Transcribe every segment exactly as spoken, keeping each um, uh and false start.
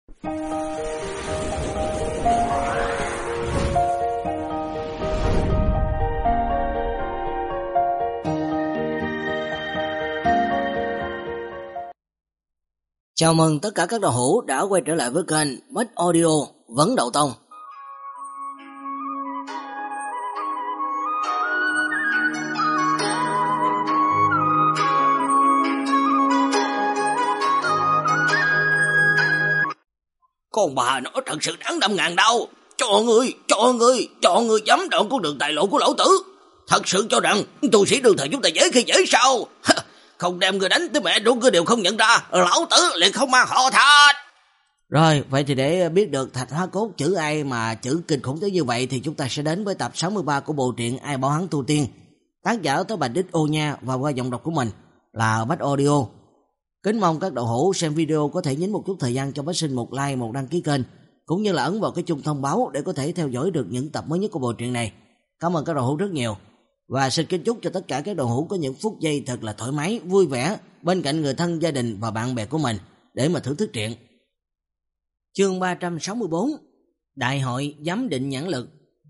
Chào mừng tất cả các đạo hữu đã quay trở lại với kênh Bách Audio Vấn Đậu Tông. Con bà nó thật sự đáng năm ngàn đau. Cho ngươi, cho ngươi, cho ngươi dám đoạn con đường tài lộ của lão tử. Thật sự cho rằng tu sĩ đường thời chúng ta dễ khi dễ sao? Không đem người đánh tới mẹ ruột ngươi đều không nhận ra, lão tử liền không mang họ Thạch. Rồi, vậy thì để biết được Thạch Hóa Cốt chữ ai mà chữ kinh khủng tới như vậy thì chúng ta sẽ đến với tập sáu mươi ba của bộ truyện Ai Bảo Hắn Tu Tiên. Tác giả tới Bạch Đích Ô Nha và qua giọng đọc của mình là Bách Audio. Kính mong các đạo hữu xem video có thể nhấn một chút thời gian cho Bách Sinh một like, một đăng ký kênh, cũng như là ấn vào cái chuông thông báo để có thể theo dõi được những tập mới nhất của bộ truyện này. Cảm ơn các đạo hữu rất nhiều. Và xin kính chúc cho tất cả các đạo hữu có những phút giây thật là thoải mái, vui vẻ bên cạnh người thân, gia đình và bạn bè của mình để mà thưởng thức truyện. Chương ba trăm sáu mươi bốn. Đại hội giám định nhãn lực.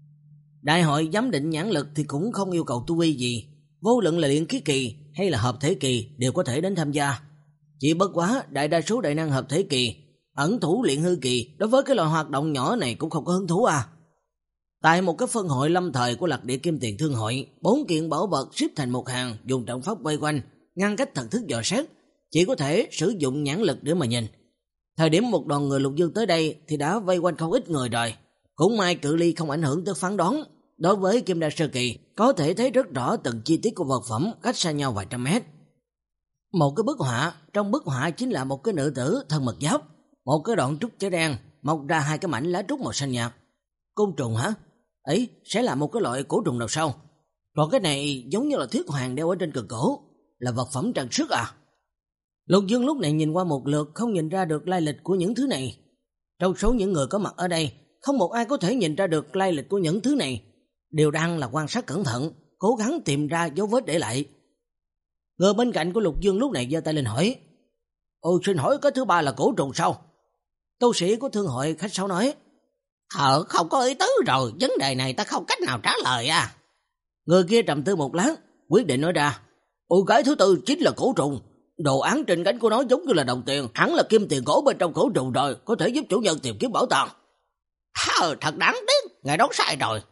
Đại hội giám định nhãn lực thì cũng không yêu cầu tu vi gì, vô luận là luyện khí kỳ hay là hợp thể kỳ đều có thể đến tham gia. Chỉ bất quá đại đa số đại năng hợp thể kỳ, ẩn thủ luyện hư kỳ đối với cái loại hoạt động nhỏ này cũng không có hứng thú à. Tại một cái phân hội lâm thời của Lạc Địa Kim Tiền Thương hội, bốn kiện bảo vật xếp thành một hàng, dùng trận pháp vây quanh, ngăn cách thần thức dò xét, chỉ có thể sử dụng nhãn lực để mà nhìn. Thời điểm một đoàn người Lục Dương tới đây thì đã vây quanh không ít người rồi, cũng may cự ly không ảnh hưởng tới phán đoán. Đối với Kim Đa Sơ Kỳ, có thể thấy rất rõ từng chi tiết của vật phẩm cách xa nhau vài trăm mét. Một cái bức họa, trong bức họa chính là một cái nữ tử thân mật giáp, một cái đoạn trúc trái đen, mọc ra hai cái mảnh lá trúc màu xanh nhạt. Côn trùng hả? Ấy, sẽ là một cái loại cổ trùng nào sao? Còn cái này giống như là thiết hoàng đeo ở trên cần cổ, là vật phẩm trang sức à? Lục Dương lúc này nhìn qua một lượt không nhìn ra được lai lịch của những thứ này. Trong số những người có mặt ở đây, không một ai có thể nhìn ra được lai lịch của những thứ này, đều đang là quan sát cẩn thận, cố gắng tìm ra dấu vết để lại. Người bên cạnh của Lục Dương lúc này giơ tay lên hỏi: "Ôi, xin hỏi cái thứ ba là cổ trùng sao?" Tu sĩ của thương hội khách sáo nói: Ờ, không có ý tứ rồi, vấn đề này ta không cách nào trả lời à. Người kia trầm tư một lát, quyết định nói ra: Ôi, cái thứ tư chính là cổ trùng. Đồ án trên cánh của nó giống như là đồng tiền, hẳn là kim tiền cổ bên trong cổ trùng rồi, có thể giúp chủ nhân tìm kiếm bảo tàng. Hờ, thật đáng tiếc, ngài đoán sai rồi.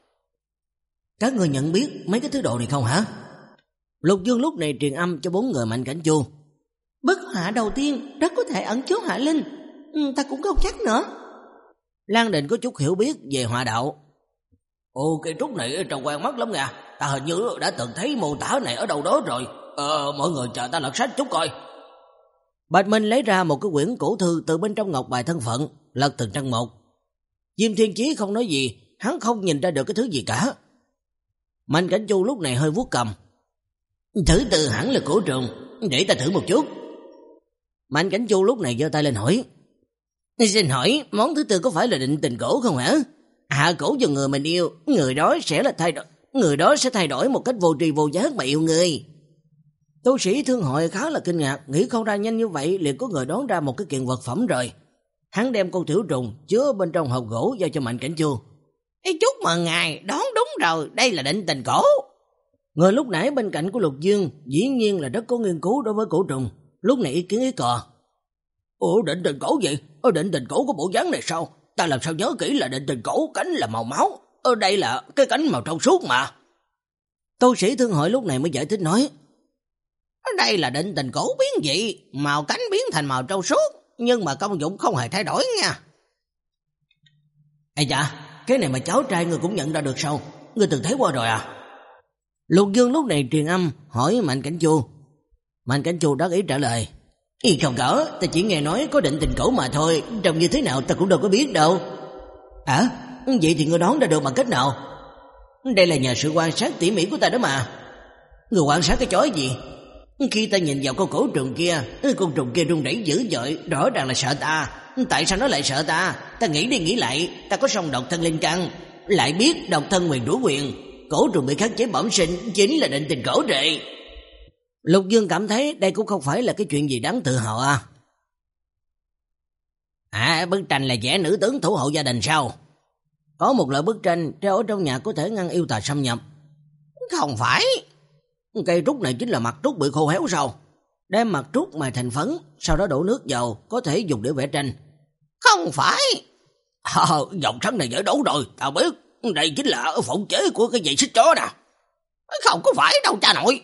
Các người nhận biết mấy cái thứ đồ này không hả? Lục Dương lúc này truyền âm cho bốn người Mạnh Cảnh Chu. Bức họa đầu tiên rất có thể ẩn chứa họa linh, ừ, ta cũng không chắc nữa. Lan Định có chút hiểu biết về họa đạo. Ồ, cây trúc này trông quen mắt lắm nha, ta hình như đã từng thấy mô tả này ở đâu đó rồi. Ờ, mọi người chờ ta lật sách chút coi. Bạch Minh lấy ra một cái quyển cổ thư từ bên trong ngọc bài thân phận, lật từng trang một. Diêm Thiên Chí không nói gì, hắn không nhìn ra được cái thứ gì cả. Mạnh Cảnh Chu lúc này hơi vuốt cầm. Thứ tư hẳn là cổ trùng, để ta thử một chút. Mạnh Cảnh Chu lúc này giơ tay lên hỏi: Xin hỏi, món thứ tư có phải là định tình cổ không hả? Hạ cổ cho người mình yêu, người đó sẽ là thay đổi, người đó sẽ thay đổi một cách vô tri vô giác mà yêu người. Tu sĩ thương hội khá là kinh ngạc, nghĩ không ra nhanh như vậy liền có người đoán ra một cái kiện vật phẩm rồi. Hắn đem con tiểu trùng chứa bên trong hộp gỗ giao cho Mạnh Cảnh Chu. Ê, chúc mừng ngài, đoán đúng rồi, đây là định tình cổ. Người lúc nãy bên cạnh của Lục Dương dĩ nhiên là rất có nghiên cứu đối với cổ trùng, lúc này ý kiến ý cò. Ủa, định tình cổ gì? Ở định tình cổ có bộ dáng này sao? Ta làm sao nhớ kỹ là định tình cổ cánh là màu máu, ở đây là cái cánh màu trong suốt mà. Tu sĩ thương hội lúc này mới giải thích nói: Ở đây là định tình cổ biến dị, màu cánh biến thành màu trong suốt, nhưng mà công dụng không hề thay đổi nha. Ây dạ, cái này mà cháu trai người cũng nhận ra được sao? Người từng thấy qua rồi à? Lục Dương lúc này truyền âm hỏi Mạnh Cảnh Chu. Mạnh Cảnh Chu đắc ý trả lời: Ý không có, ta chỉ nghe nói có định tình cổ mà thôi, trông như thế nào ta cũng đâu có biết đâu. À, vậy thì ngươi đoán ra được bằng cách nào? Đây là nhờ sự quan sát tỉ mỉ của ta đó mà. Người quan sát cái chói gì? Khi ta nhìn vào con cổ trùng kia, con trùng kia rung rẩy dữ dội, rõ ràng là sợ ta. Tại sao nó lại sợ ta? Ta nghĩ đi nghĩ lại, ta có song độc thân linh căn, lại biết độc thân nguyền rủa quyền, cổ trùng bị khắc chế bẩm sinh chính là định tình cổ rồi. Lục Dương cảm thấy đây cũng không phải là cái chuyện gì đáng tự hào à. À, bức tranh là vẽ nữ tướng thủ hộ gia đình sao? Có một loại bức tranh treo ở trong nhà có thể ngăn yêu tà xâm nhập. Không phải. Cây trúc này chính là mặt trúc bị khô héo sao? Đem mặt trúc mài thành phấn, sau đó đổ nước vào, có thể dùng để vẽ tranh. Không phải. Ờ, dòng sắn này dễ đấu rồi, tao biết. Đây chính là phỏng chế của cái giày xích chó nè. Không có phải đâu cha nội.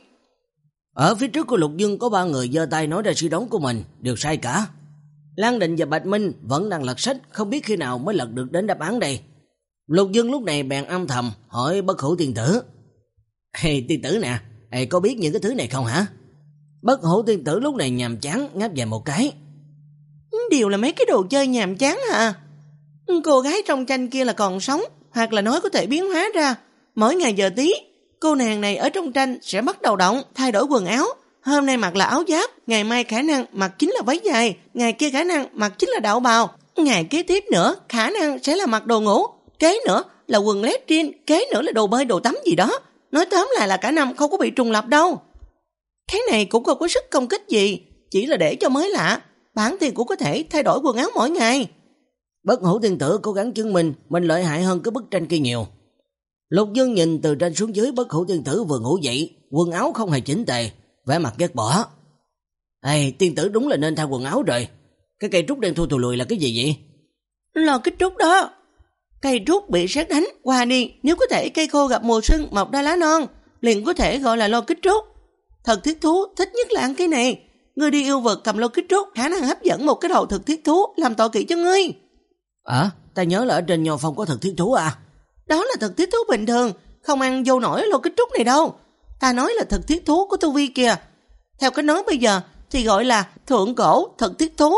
Ở phía trước của Lục Dương có ba người giơ tay nói ra suy đoán của mình, đều sai cả. Lan Định và Bạch Minh vẫn đang lật sách, không biết khi nào mới lật được đến đáp án đây. Lục Dương lúc này bèn âm thầm hỏi Bất Hủ Tiên Tử. Hey, tiên tử nè, hey, có biết những cái thứ này không hả? Bất Hủ Tiên Tử lúc này nhàm chán ngáp dài một cái. Đều là mấy cái đồ chơi nhàm chán hả? Cô gái trong tranh kia là còn sống, hoặc là nói có thể biến hóa ra. Mỗi ngày giờ tí, cô nàng này ở trong tranh sẽ bắt đầu động, thay đổi quần áo. Hôm nay mặc là áo giáp, ngày mai khả năng mặc chính là váy dài, ngày kia khả năng mặc chính là đạo bào, ngày kế tiếp nữa khả năng sẽ là mặc đồ ngủ, kế nữa là quần lét jean, kế nữa là đồ bơi đồ tắm gì đó. Nói tóm lại là cả năm không có bị trùng lập đâu. Cái này cũng không có sức công kích gì, chỉ là để cho mới lạ. Bản thân cũng có thể thay đổi quần áo mỗi ngày. Bất Hủ Tiên Tử cố gắng chứng minh mình lợi hại hơn cái bức tranh kia nhiều. Lục Dương nhìn từ trên xuống dưới, Bất Hủ Tiên Tử vừa ngủ dậy, quần áo không hề chỉnh tề, vẻ mặt ghét bỏ. Ê, tiên tử đúng là nên thay quần áo rồi. Cái cây trúc đen thui thù lùi là cái gì vậy? Là cái trúc đó. Cây trúc bị sét đánh, qua đi, nếu có thể cây khô gặp mùa xuân mọc ra lá non, liền có thể gọi là lô kích trúc. Thật thiết thú thích nhất là ăn cái này. Ngươi đi yêu vật cầm lô kích trúc, khả năng hấp dẫn một cái đầu thực thiết thú, làm tội kỵ cho ngươi. À, ta nhớ là ở trên Nho Phong có thực thiết thú à? Đó là thực thiết thú bình thường, không ăn vô nổi lô kích trúc này đâu. Ta nói là thực thiết thú của tu vi kìa. Theo cái nói bây giờ thì gọi là thượng cổ thực thiết thú.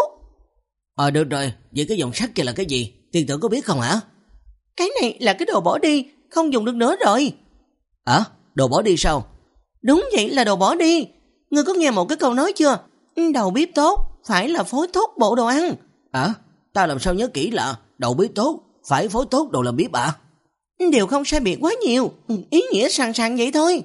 Ờ được rồi, vậy cái dòng sắt kia là cái gì? Tiên tử có biết không hả? Cái này là cái đồ bỏ đi, không dùng được nữa rồi. À, đồ bỏ đi sao? Đúng vậy, là đồ bỏ đi. Ngươi có nghe một cái câu nói chưa? Đầu bếp tốt phải là phối tốt bộ đồ ăn. À, ta làm sao nhớ kỹ là đầu bếp tốt phải phối tốt đồ làm bếp ạ? À? Đều không sai biệt quá nhiều, ý nghĩa sàn sàn vậy thôi.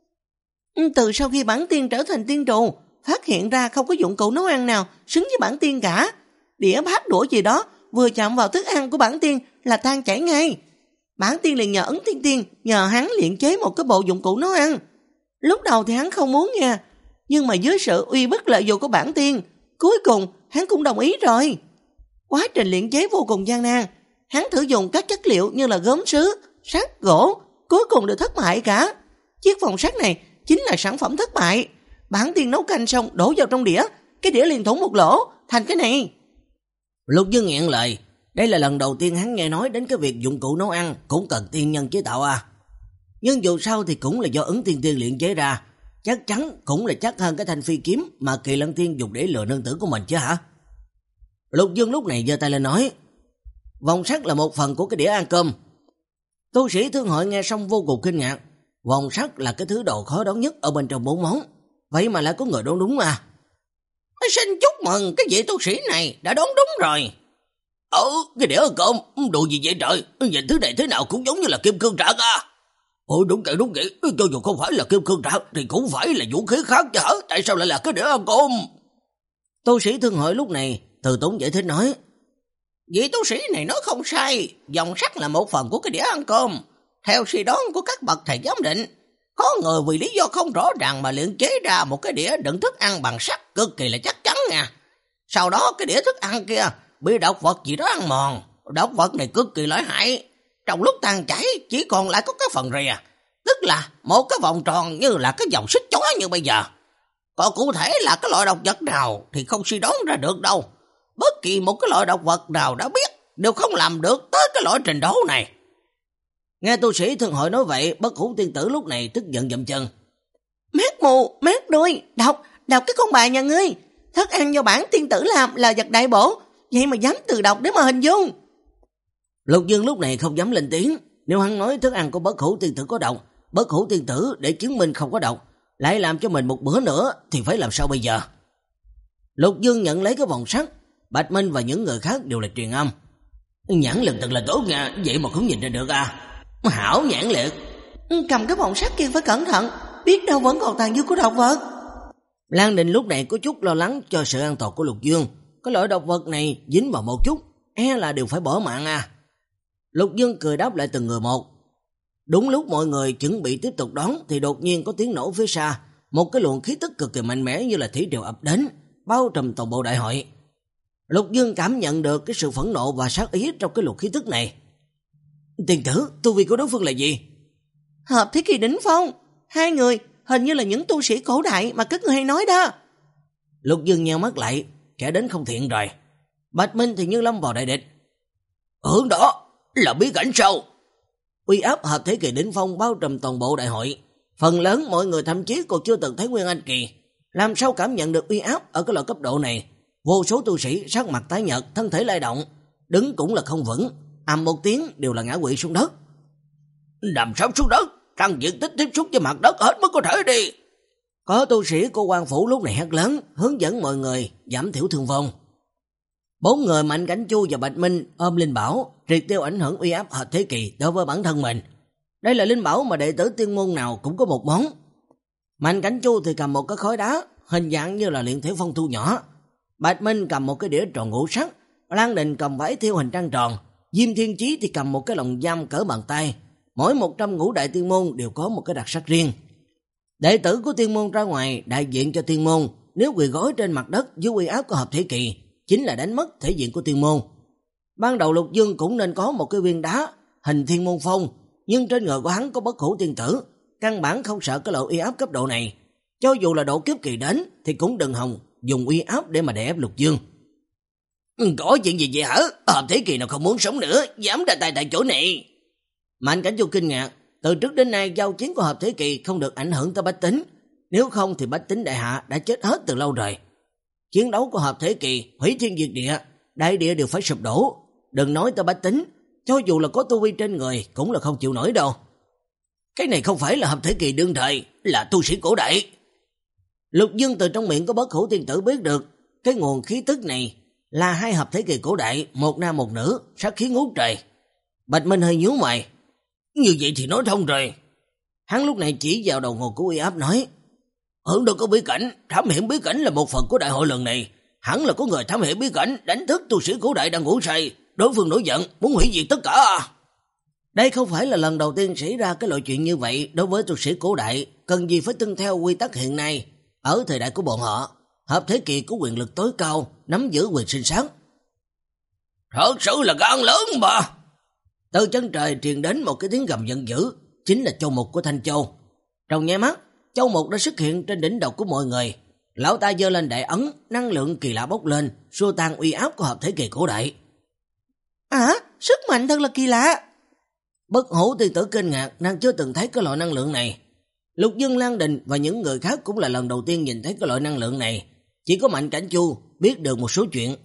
Từ sau khi bản tiên trở thành tiên trù, phát hiện ra không có dụng cụ nấu ăn nào xứng với bản tiên cả. Đĩa bát đũa gì đó vừa chạm vào thức ăn của bản tiên là tan chảy ngay. Bản tiên liền nhờ Ấn Tiên Tiên, nhờ hắn luyện chế một cái bộ dụng cụ nấu ăn. Lúc đầu thì hắn không muốn nha, nhưng mà dưới sự uy bức lợi dụng của bản tiên, cuối cùng hắn cũng đồng ý rồi. Quá trình luyện chế vô cùng gian nan, hắn thử dùng các chất liệu như là gốm sứ, sắt, gỗ, cuối cùng đều thất bại cả. Chiếc vòng sắt này chính là sản phẩm thất bại. Bản tiên nấu canh xong đổ vào trong đĩa, cái đĩa liền thủng một lỗ, thành cái này. Lục Dương nghẹn lời, đây là lần đầu tiên hắn nghe nói đến cái việc dụng cụ nấu ăn cũng cần tiên nhân chế tạo à. Nhưng dù sao thì cũng là do Ấn Tiên Tiên luyện chế ra, chắc chắn cũng là chắc hơn cái thanh phi kiếm mà Kỳ Lân Tiên dùng để lừa nương tử của mình chứ hả? Lục Dương lúc này giơ tay lên nói, vòng sắt là một phần của cái đĩa ăn cơm. Tu sĩ thương hội nghe xong vô cùng kinh ngạc, vòng sắt là cái thứ đồ khó đoán nhất ở bên trong bốn món, vậy mà lại có người đoán đúng à. Xin chúc mừng cái vị tu sĩ này đã đoán đúng rồi. Ờ, cái đĩa ăn cơm, đồ gì vậy trời, nhìn thứ này thế nào cũng giống như là kim cương trạc à. Ôi đúng vậy đúng vậy, cho dù không phải là kim cương trạc thì cũng phải là vũ khí khác chứ hả, tại sao lại là cái đĩa ăn cơm? Tu sĩ thương hội lúc này từ tốn giải thích nói, vị tu sĩ này nói không sai, vòng sắt là một phần của cái đĩa ăn cơm. Theo suy đoán của các bậc thầy giám định, có người vì lý do không rõ ràng mà luyện chế ra một cái đĩa đựng thức ăn bằng sắt cực kỳ là chắc chắn nha. Sau đó cái đĩa thức ăn kia bị độc vật gì đó ăn mòn, độc vật này cực kỳ lợi hại. Trong lúc tan chảy chỉ còn lại có cái phần rìa, tức là một cái vòng tròn như là cái vòng xích chó như bây giờ. Còn cụ thể là cái loại độc vật nào thì không suy đoán ra được đâu. Bất kỳ một cái loại độc vật nào đã biết đều không làm được tới cái loại trình độ này. Nghe tu sĩ thương hội nói vậy, Bất Hủ Tiên Tử lúc này tức giận dậm chân. Mát mù, mát đuôi, đọc, đọc cái con bài nhà ngươi. Thức ăn do bản tiên tử làm là vật đại bổ, vậy mà dám từ đọc để mà hình dung. Lục Dương lúc này không dám lên tiếng, nếu hắn nói thức ăn của Bất Hủ Tiên Tử có độc, Bất Hủ Tiên Tử để chứng minh không có độc, lại làm cho mình một bữa nữa thì phải làm sao bây giờ? Lục Dương nhận lấy cái vòng sắt, Bạch Minh và những người khác đều là truyền âm. Nhãn lực thật là tốt nha, vậy mà không nhìn ra được à? Hảo nhãn liệt. Cầm cái vòng sắt kia phải cẩn thận, biết đâu vẫn còn tàn dư của độc vật. Lan Đình lúc này có chút lo lắng cho sự an toàn của Lục Dương, Cái loại độc vật này dính vào một chút, e là đều phải bỏ mạng à. Lục Dương cười đáp lại từng người một. Đúng lúc mọi người chuẩn bị tiếp tục đón thì đột nhiên có tiếng nổ phía xa, một cái luồng khí tức cực kỳ mạnh mẽ như là thủy triều ập đến, bao trùm toàn bộ đại hội. Lục Dương cảm nhận được cái sự phẫn nộ và sát ý trong cái luồng khí tức này. Tiền tử, tu vi của đối phương là gì? Hợp thế kỷ đỉnh phong. Hai người hình như là những tu sĩ cổ đại mà các người hay nói đó. Lục Dương nheo mắt lại, kẻ đến không thiện rồi. Bạch Minh thì như lâm vào đại địch. Hướng đó là bí cảnh sao? Uy áp hợp thế kỷ đỉnh phong bao trùm toàn bộ đại hội. Phần lớn mọi người thậm chí còn chưa từng thấy Nguyên Anh kỳ. Làm sao cảm nhận được uy áp ở cái loại cấp độ này? Vô số tu sĩ sắc mặt tái nhợt, thân thể lay động, đứng cũng là không vững, ầm một tiếng đều là ngã quỵ xuống đất. Nằm sắp xuống đất, tăng diện tích tiếp xúc với mặt đất hết mới có thể đi. Có tu sĩ của quan phủ lúc này hét lớn, hướng dẫn mọi người giảm thiểu thương vong. Bốn người Mạnh Cảnh Chu và Bạch Minh ôm linh bảo, triệt tiêu ảnh hưởng uy áp hợp thế kỳ đối với bản thân mình. Đây là linh bảo mà đệ tử tiên môn nào cũng có một món. Mạnh Cảnh Chu thì cầm một cái khối đá, hình dạng như là luyện thể phong thu nhỏ. Bạch Minh cầm một cái đĩa tròn ngũ sắc, Lan Đình cầm vải thiêu hình trăng tròn, Diêm Thiên Chí thì cầm một cái lồng giam cỡ bàn tay. Mỗi một trăm ngũ đại tiên môn đều có một cái đặc sắc riêng. Đệ tử của tiên môn ra ngoài đại diện cho tiên môn, nếu quỳ gối trên mặt đất dưới uy áp của hợp thể kỳ, chính là đánh mất thể diện của tiên môn. Ban đầu Lục Dương cũng nên có một cái viên đá hình thiên môn phong, nhưng trên người của hắn có bất hủ tiên tử, căn bản không sợ cái loại uy áp cấp độ này. Cho dù là độ kiếp kỳ đến thì cũng đừng hòng dùng uy áp để mà đè ép Lục Dương. Có chuyện gì vậy hả? Hợp thế kỳ nào không muốn sống nữa, dám ra tay tại chỗ này. Mạnh Cảnh Chu kinh ngạc, từ trước đến nay giao chiến của hợp thế kỳ không được ảnh hưởng tới bách tính, nếu không thì bách tính đại hạ đã chết hết từ lâu rồi. Chiến đấu của hợp thế kỳ hủy thiên diệt địa, đại địa đều phải sụp đổ, đừng nói tới bách tính, cho dù là có tu vi trên người cũng là không chịu nổi đâu. Cái này không phải là hợp thể kỳ đương thời, là tu sĩ cổ đại. Lục Dương từ trong miệng có bất hủ tiên tử biết được, cái nguồn khí tức này là hai hợp thể kỳ cổ đại, một nam một nữ, sát khí ngút trời. Bạch Minh hơi nhíu mày. Như vậy thì nói thông rồi. Hắn lúc này chỉ vào đầu nguồn của uy áp nói, hướng đâu có bí cảnh, thám hiểm bí cảnh là một phần của đại hội lần này. Hẳn là có người thám hiểm bí cảnh, đánh thức tu sĩ cổ đại đang ngủ say, đối phương nổi giận, muốn hủy diệt tất cả. Đây không phải là lần đầu tiên xảy ra cái loại chuyện như vậy. Đối với tu sĩ cổ đại, cần gì phải tuân theo quy tắc hiện nay. Ở thời đại của bọn họ, hợp thế kỳ có quyền lực tối cao, nắm giữ quyền sinh sát. Thật sự là gan lớn mà. Từ chân trời truyền đến một cái tiếng gầm giận dữ, chính là Châu Mục của Thanh Châu. Trong nháy mắt, Châu Mục đã xuất hiện trên đỉnh đầu của mọi người. Lão ta giơ lên đại ấn, năng lượng kỳ lạ bốc lên, xua tan uy áp của hợp thế kỳ cổ đại. À, sức mạnh thật là kỳ lạ. Bất hủ tiên tử kinh ngạc, nàng chưa từng thấy cái loại năng lượng này. Lục Dương, Lan Đình và những người khác cũng là lần đầu tiên nhìn thấy cái loại năng lượng này. Chỉ có Mạnh Cảnh Chu biết được một số chuyện.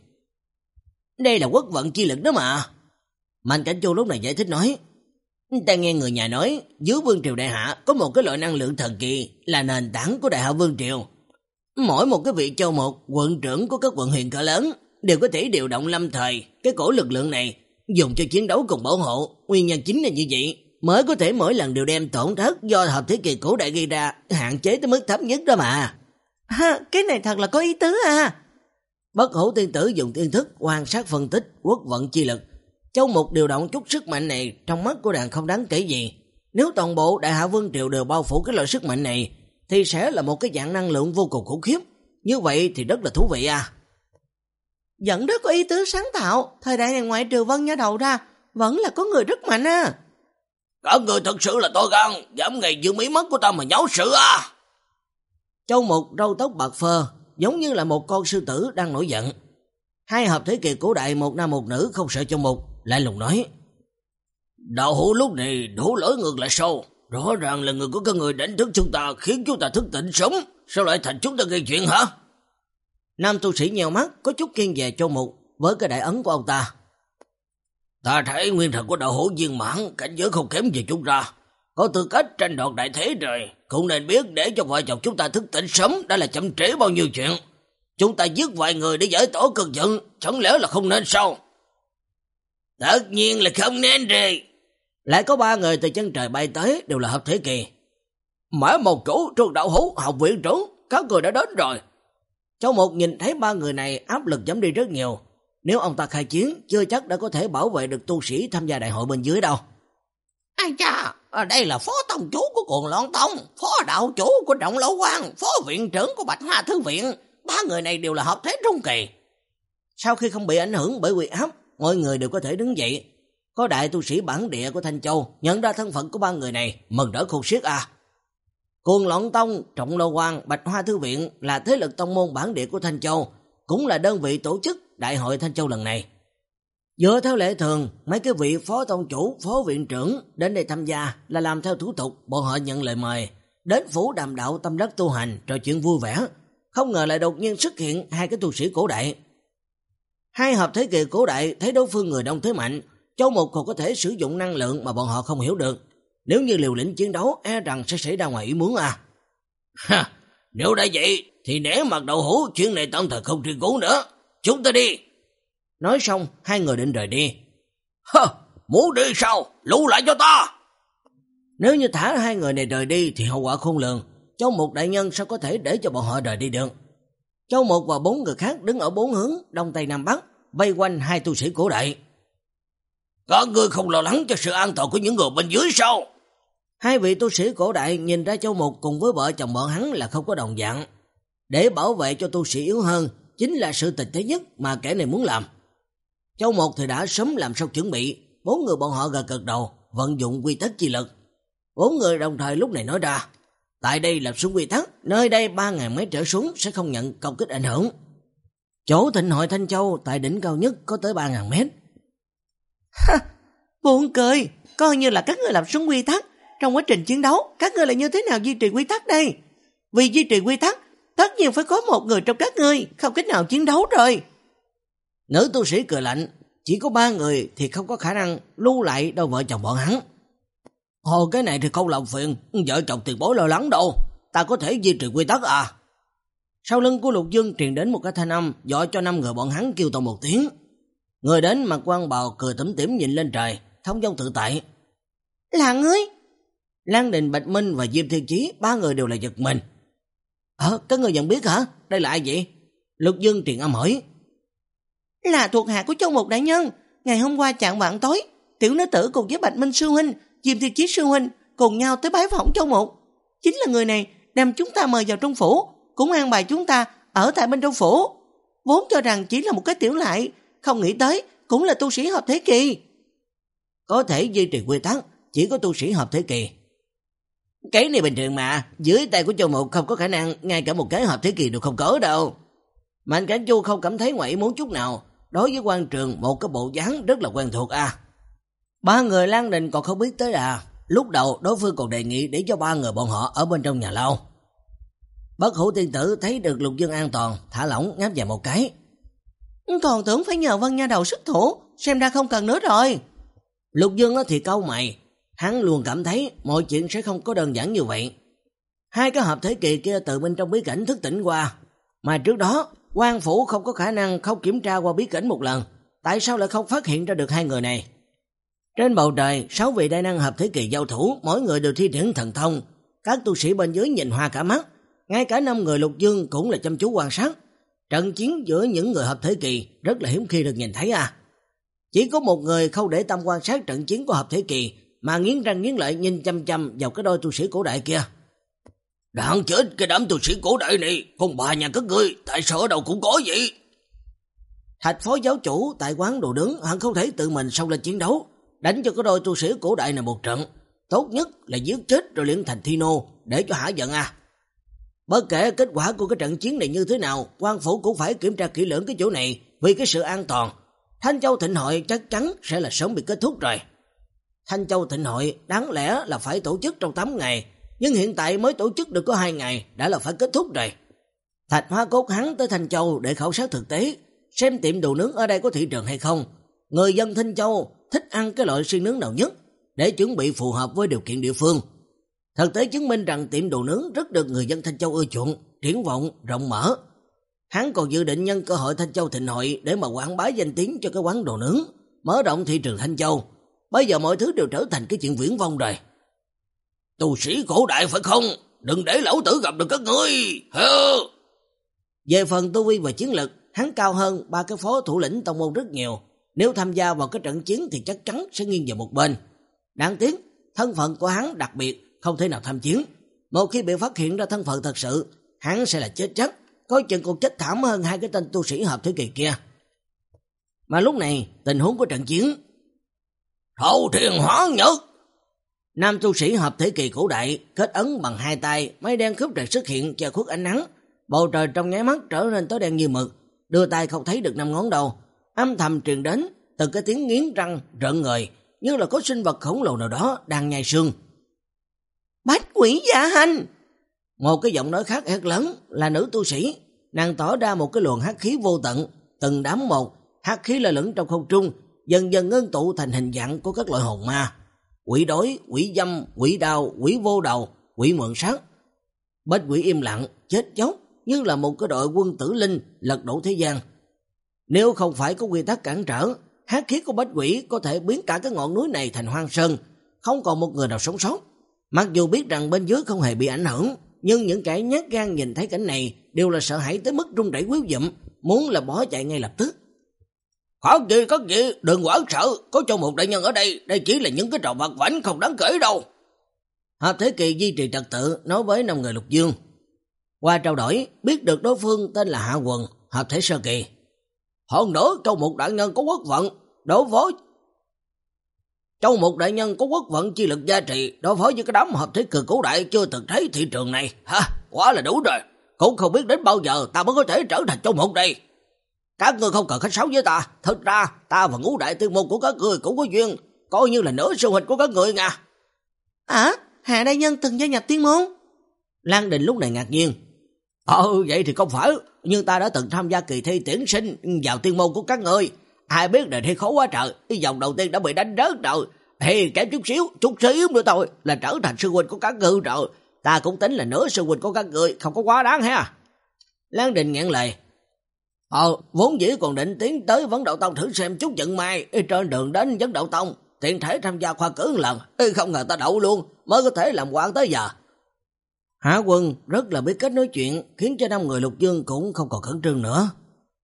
Đây là quốc vận chi lực đó mà. Mạnh Cảnh Chu lúc này giải thích nói, ta nghe người nhà nói, dưới Vương Triều Đại Hạ có một cái loại năng lượng thần kỳ là nền tảng của Đại Hạ Vương Triều. Mỗi một cái vị châu một quận trưởng của các quận huyện cỡ lớn đều có thể điều động lâm thời cái cổ lực lượng này dùng cho chiến đấu cùng bảo hộ. Nguyên nhân chính là như vậy mới có thể mỗi lần đều đem tổn thất do hợp thế kỳ cổ đại gây ra hạn chế tới mức thấp nhất đó mà. Ha, cái này thật là có ý tứ à. Bất hủ tiên tử dùng tiên thức quan sát phân tích quốc vận chi lực. Châu Mục điều động chút sức mạnh này trong mắt của nàng không đáng kể gì. Nếu toàn bộ Đại Hạ Vương Triều đều bao phủ cái loại sức mạnh này thì sẽ là một cái dạng năng lượng vô cùng khủng khiếp. Như vậy thì rất là thú vị à. Vẫn rất có ý tứ sáng tạo. Thời đại này ngoại trừ Vân Nha đầu ra vẫn là có người rất mạnh à. Các người thật sự là to gan, dám ngày dưới mí mắt của ta mà nháo sự à. Châu Mục râu tóc bạc phơ, giống như là một con sư tử đang nổi giận. Hai hợp thế kỳ cổ đại, một nam một nữ, không sợ Châu Mục, lại lùng nói, đạo hữu lúc này đổ lỗi ngược lại sao? Rõ ràng là người của các người đánh thức chúng ta, khiến chúng ta thức tỉnh sống, sao lại thành chúng ta gây chuyện hả? Nam tu sĩ nheo mắt, có chút kiên về Châu Mục với cái đại ấn của ông ta. Ta thấy nguyên thần của đạo hữu viên mãn, cảnh giới không kém gì chúng ta, có tư cách tranh đoạt đại thế rồi, cũng nên biết để cho vợ chồng chúng ta thức tỉnh sớm đã là chậm trễ bao nhiêu chuyện. Chúng ta giết vài người để giải tỏa cơn giận, chẳng lẽ là không nên sao? Tất nhiên là không nên rồi. Lại có ba người từ chân trời bay tới, đều là hợp thế kỳ. Mã một chủ, trường đạo hữu, học viện trưởng, các người đã đến rồi. Châu Mục nhìn thấy ba người này áp lực giảm đi rất nhiều. Nếu ông ta khai chiến, chưa chắc đã có thể bảo vệ được tu sĩ tham gia đại hội bên dưới đâu. Ai cha, đây là phó tông chủ của Cuồng Loạn Tông, phó đạo chủ của Trọng Lâu Quan, phó viện trưởng của Bạch Hoa Thư Viện. Ba người này đều là hợp thế trung kỳ. Sau khi không bị ảnh hưởng bởi uy áp, mọi người đều có thể đứng dậy. Có đại tu sĩ bản địa của Thanh Châu nhận ra thân phận của ba người này, mừng rỡ khôn xiết à. Cuồng Loạn Tông, Trọng Lâu Quan, Bạch Hoa Thư Viện là thế lực tông môn bản địa của Thanh Châu, cũng là đơn vị tổ chức đại hội Thanh Châu lần này. Dựa theo lệ thường, mấy cái vị phó tông chủ, phó viện trưởng đến đây tham gia là làm theo thủ tục, bọn họ nhận lời mời, đến phủ đàm đạo tâm đắc tu hành, trò chuyện vui vẻ. Không ngờ lại đột nhiên xuất hiện hai cái tu sĩ cổ đại. Hai hợp thế kỳ cổ đại thấy đối phương người đông thế mạnh, Châu Mục còn có thể sử dụng năng lượng mà bọn họ không hiểu được. Nếu như liều lĩnh chiến đấu e rằng sẽ xảy ra ngoài ý muốn à. Ha, nếu đã vậy thì nể mặt đậu hũ, chuyện này tạm thời không truy cứu nữa. Chúng ta đi. Nói xong, hai người định rời đi. Hơ, muốn đi sao? Lưu lại cho ta. Nếu như thả hai người này rời đi thì hậu quả khôn lường. Châu Mục đại nhân sao có thể để cho bọn họ rời đi được. Châu Mục và bốn người khác đứng ở bốn hướng đông tây nam bắc, vây quanh hai tu sĩ cổ đại. Các ngươi không lo lắng cho sự an toàn của những người bên dưới sao? Hai vị tu sĩ cổ đại nhìn ra Châu Mục cùng với vợ chồng bọn hắn là không có đồng dạng. Để bảo vệ cho tu sĩ yếu hơn chính là sự tình thế nhất mà kẻ này muốn làm. Châu Mục thì đã sớm làm xong chuẩn bị, bốn người bọn họ gật gật đầu, vận dụng quy tắc chi lực. Bốn người đồng thời lúc này nói ra, tại đây là xuống quy tắc, nơi đây ba ngàn mét trở xuống sẽ không nhận công kích ảnh hưởng. Chỗ thịnh hội Thanh Châu tại đỉnh cao nhất có tới ba ngàn mét. Ha, buồn cười, coi như là các ngươi làm xuống quy tắc. Trong quá trình chiến đấu, các ngươi lại như thế nào duy trì quy tắc đây? Vì duy trì quy tắc, tất nhiên phải có một người trong các ngươi không cách nào chiến đấu rồi. Nữ tu sĩ cười lạnh, chỉ có ba người thì không có khả năng lưu lại đôi vợ chồng bọn hắn. Ồ, cái này thì không làm phiền, vợ chồng tiền bối lo lắng đâu, ta có thể duy trì quy tắc à. Sau lưng của Lục Dương truyền đến một cái thanh âm, dọa cho năm người bọn hắn kêu to một tiếng. Người đến mặc quan bào cười tủm tỉm nhìn lên trời, thông dong tự tại. Là ngươi? Lan Đình, Bạch Minh và Diêm Thiên Chí, ba người đều là giật mình. Ờ, các người nhận biết hả? Đây là ai vậy? Lục Dương truyền âm hỏi. Là thuộc hạ của Châu Mục đại nhân. Ngày hôm qua chạng vạng tối, tiểu nữ tử cùng với Bạch Minh sư huynh, Diêm Thiên Chí sư huynh cùng nhau tới bái phỏng Châu Mục. Chính là người này đem chúng ta mời vào trong phủ, cũng an bài chúng ta ở tại bên trong phủ. Vốn cho rằng chỉ là một cái tiểu lại, không nghĩ tới cũng là tu sĩ hợp thế kỳ. Có thể duy trì quy tắc, chỉ có tu sĩ hợp thế kỳ. Cái này bình thường mà, dưới tay của Châu Mục không có khả năng ngay cả một cái hợp thế kỳ đều không có đâu. Mạnh Cảnh Chu không cảm thấy ngoại ý muốn chút nào, đối với quan trường một cái bộ dáng rất là quen thuộc à. Ba người Lan Đình còn không biết tới à, lúc đầu đối phương còn đề nghị để cho ba người bọn họ ở bên trong nhà lâu. Bất Hủ tiên tử thấy được Lục Dương an toàn, thả lỏng ngáp dài một cái. Còn tưởng phải nhờ Vân Nha đầu xuất thủ, xem ra không cần nữa rồi. Lục Dương thì cau mày, hắn luôn cảm thấy mọi chuyện sẽ không có đơn giản như vậy. Hai cái hợp thế kỳ kia từ bên trong bí cảnh thức tỉnh qua, mà trước đó quan phủ không có khả năng không kiểm tra qua bí cảnh một lần, tại sao lại không phát hiện ra được hai người này? Trên bầu trời, sáu vị đại năng hợp thế kỳ giao thủ, mỗi người đều thi triển thần thông, các tu sĩ bên dưới nhìn hoa cả mắt, ngay cả năm người Lục Dương cũng là chăm chú quan sát. Trận chiến giữa những người hợp thế kỳ rất là hiếm khi được nhìn thấy à. Chỉ có một người không để tâm quan sát trận chiến của hợp thế kỳ, mà nghiến răng nghiến lợi nhìn chăm chăm vào cái đôi tu sĩ cổ đại kia. Đáng chết, cái đám tu sĩ cổ đại này, con bà nhà các ngươi, tại sao ở đâu cũng có vậy? Thạch phó giáo chủ tại quán đồ nướng hẳn không thể tự mình xông lên chiến đấu, đánh cho cái đôi tu sĩ cổ đại này một trận. Tốt nhất là giết chết rồi luyện thành thi nô, để cho hả giận à. Bất kể kết quả của cái trận chiến này như thế nào, quan phủ cũng phải kiểm tra kỹ lưỡng cái chỗ này, vì cái sự an toàn. Thanh Châu Thịnh Hội chắc chắn sẽ là sớm bị kết thúc rồi. Thanh Châu Thịnh Hội đáng lẽ là phải tổ chức trong tám ngày, nhưng hiện tại mới tổ chức được có hai ngày, đã là phải kết thúc rồi. Thạch Hoa Cốt hắn tới Thanh Châu để khảo sát thực tế, xem tiệm đồ nướng ở đây có thị trường hay không. Người dân Thanh Châu thích ăn cái loại xiên nướng nào nhất, để chuẩn bị phù hợp với điều kiện địa phương. Thực tế chứng minh rằng tiệm đồ nướng rất được người dân Thanh Châu ưa chuộng, triển vọng rộng mở. Hắn còn dự định nhân cơ hội Thanh Châu Thịnh Hội để mà quảng bá danh tiếng cho cái quán đồ nướng, mở rộng thị trường Thanh Châu. Bây giờ mọi thứ đều trở thành cái chuyện viển vông rồi. Tu sĩ cổ đại phải không? Đừng để lão tử gặp được các ngươi. Hơ. Về phần tu vi và chiến lực, hắn cao hơn ba cái phó thủ lĩnh tông môn rất nhiều. Nếu tham gia vào cái trận chiến thì chắc chắn sẽ nghiêng về một bên. Đáng tiếc, thân phận của hắn đặc biệt, không thể nào tham chiến. Một khi bị phát hiện ra thân phận thật sự, hắn sẽ là chết chắc, có chừng còn chết thảm hơn hai cái tên tu sĩ hợp thế kỳ kia. Mà lúc này, tình huống của trận chiến. Thâu thiên hóa nhật. Nam tu sĩ hợp thế kỳ cổ đại kết ấn bằng hai tay, mây đen khắp trời xuất hiện che khuất ánh nắng. Bầu trời trong nháy mắt trở nên tối đen như mực, đưa tay không thấy được năm ngón đầu. Âm thầm truyền đến từng cái tiếng nghiến răng rợn người, như là có sinh vật khổng lồ nào đó đang nhai xương. Bách quỷ dạ hành! Một cái giọng nói khác hét lớn là nữ tu sĩ, nàng tỏ ra một cái luồng hắc khí vô tận, từng đám một, hắc khí lơ lửng trong không trung, dần dần ngưng tụ thành hình dạng của các loại hồn ma. Quỷ đói, quỷ dâm, quỷ đao, quỷ vô đầu, quỷ mượn sát. Bách quỷ im lặng, chết chóc, như là một cái đội quân tử linh lật đổ thế gian. Nếu không phải có quy tắc cản trở, hắc khí của bách quỷ có thể biến cả cái ngọn núi này thành hoang sơn, không còn một người nào sống sót. Mặc dù biết rằng bên dưới không hề bị ảnh hưởng, nhưng những kẻ nhát gan nhìn thấy cảnh này đều là sợ hãi tới mức run rẩy quýu dụm, muốn là bỏ chạy ngay lập tức. Có gì có gì, đừng quảng sợ, có Châu Mục đại nhân ở đây, đây chỉ là những cái trò vặt vãnh không đáng kể đâu. Hợp thế kỳ duy trì trật tự nói với năm người Lục Dương. Qua trao đổi, biết được đối phương tên là Hạ Quần, hợp thể sơ kỳ. Hơn nữa, Châu Mục đại nhân có quốc vận, đối với Châu Mục đại nhân có quốc vận chi lực gia trì, đối phó với cái đám hợp thế cực cổ đại chưa từng thấy thị trường này. Ha, quá là đủ rồi, cũng không biết đến bao giờ ta mới có thể trở thành Châu Mục đây. Các ngươi không cần khách sáo với ta, thật ra ta và ngũ đại tiên môn của các ngươi cũng có duyên, coi như là nửa siêu hình của các ngươi nha. À, Hạ đại nhân từng gia nhập tiên môn? Lan Đình lúc này ngạc nhiên. Ừ, vậy thì không phải, nhưng ta đã từng tham gia kỳ thi tuyển sinh vào tiên môn của các ngươi. Ai biết đề thi khó quá trời, vòng đầu tiên đã bị đánh rớt rồi, thì kém chút xíu, chút xíu nữa thôi là trở thành sư huynh của các ngươi rồi. Ta cũng tính là nửa sư huynh của các ngươi, không có quá đáng ha. Lan Đình ngẹn lời. Ờ, vốn dĩ còn định tiến tới Vấn Đạo Tông thử xem chút vận may, trên đường đến Vấn Đạo Tông, tiện thể tham gia khoa cử lần, không ngờ ta đậu luôn, mới có thể làm quan tới giờ. Hạ Quân rất là biết cách nói chuyện, khiến cho năm người Lục Dương cũng không còn khẩn trương nữa.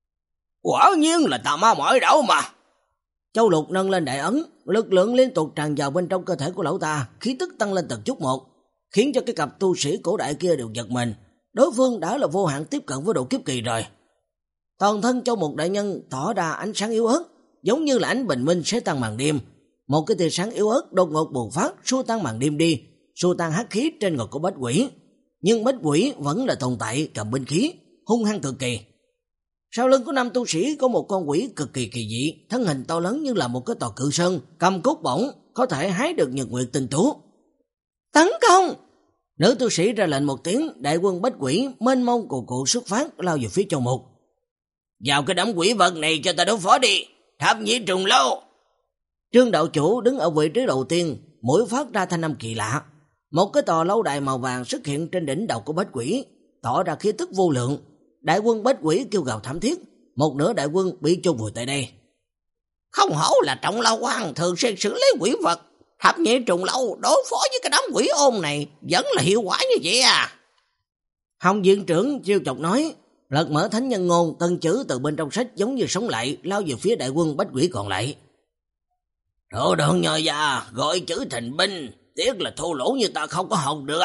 Quả nhiên là tà ma mọi đảo mà. Châu Lục nâng lên đại ấn, lực lượng liên tục tràn vào bên trong cơ thể của lão ta, khí tức tăng lên từng chút một, khiến cho cái cặp tu sĩ cổ đại kia đều giật mình. Đối phương đã là vô hạn tiếp cận với độ kiếp kỳ rồi. Toàn thân Châu Mục đại nhân tỏ ra ánh sáng yếu ớt, giống như là ánh bình minh sẽ tan màn đêm. Một cái tia sáng yếu ớt đột ngột bùng phát, xua tan màn đêm đi, xua tan hắc khí trên người của bách quỷ. Nhưng bách quỷ vẫn là tồn tại cầm binh khí, hung hăng cực kỳ. Sau lưng của năm tu sĩ có một con quỷ cực kỳ kỳ dị, thân hình to lớn như là một cái tòa cự sơn, cầm cốt bổng, có thể hái được nhật nguyệt tinh tú. Tấn công! Nữ tu sĩ ra lệnh một tiếng, đại quân bách quỷ mênh mông cuồn cuộn xuất phát lao về phía Châu Mục. Vào cái đám quỷ vật này cho ta đối phó đi, Thập Nhị Trùng Lâu. Trương đạo chủ đứng ở vị trí đầu tiên, mũi phát ra thanh âm kỳ lạ. Một cái tòa lâu đài màu vàng xuất hiện trên đỉnh đầu của bách quỷ, tỏ ra khí tức vô lượng. Đại quân bách quỷ kêu gào thảm thiết, một nửa đại quân bị chôn vùi tại đây. Không hổ là Trọng Lâu Quan thường xuyên xử lý quỷ vật, Thập Nhị Trùng Lâu đối phó với cái đám quỷ ôn này vẫn là hiệu quả như vậy à. Hồng viện trưởng chiêu chọc nói, lật mở thánh nhân ngôn, tân chữ từ bên trong sách giống như sống lại, lao về phía đại quân bách quỷ còn lại. Đồ đừng nhờ già, gọi chữ thành binh, tiếc là thô lỗ như ta không có học được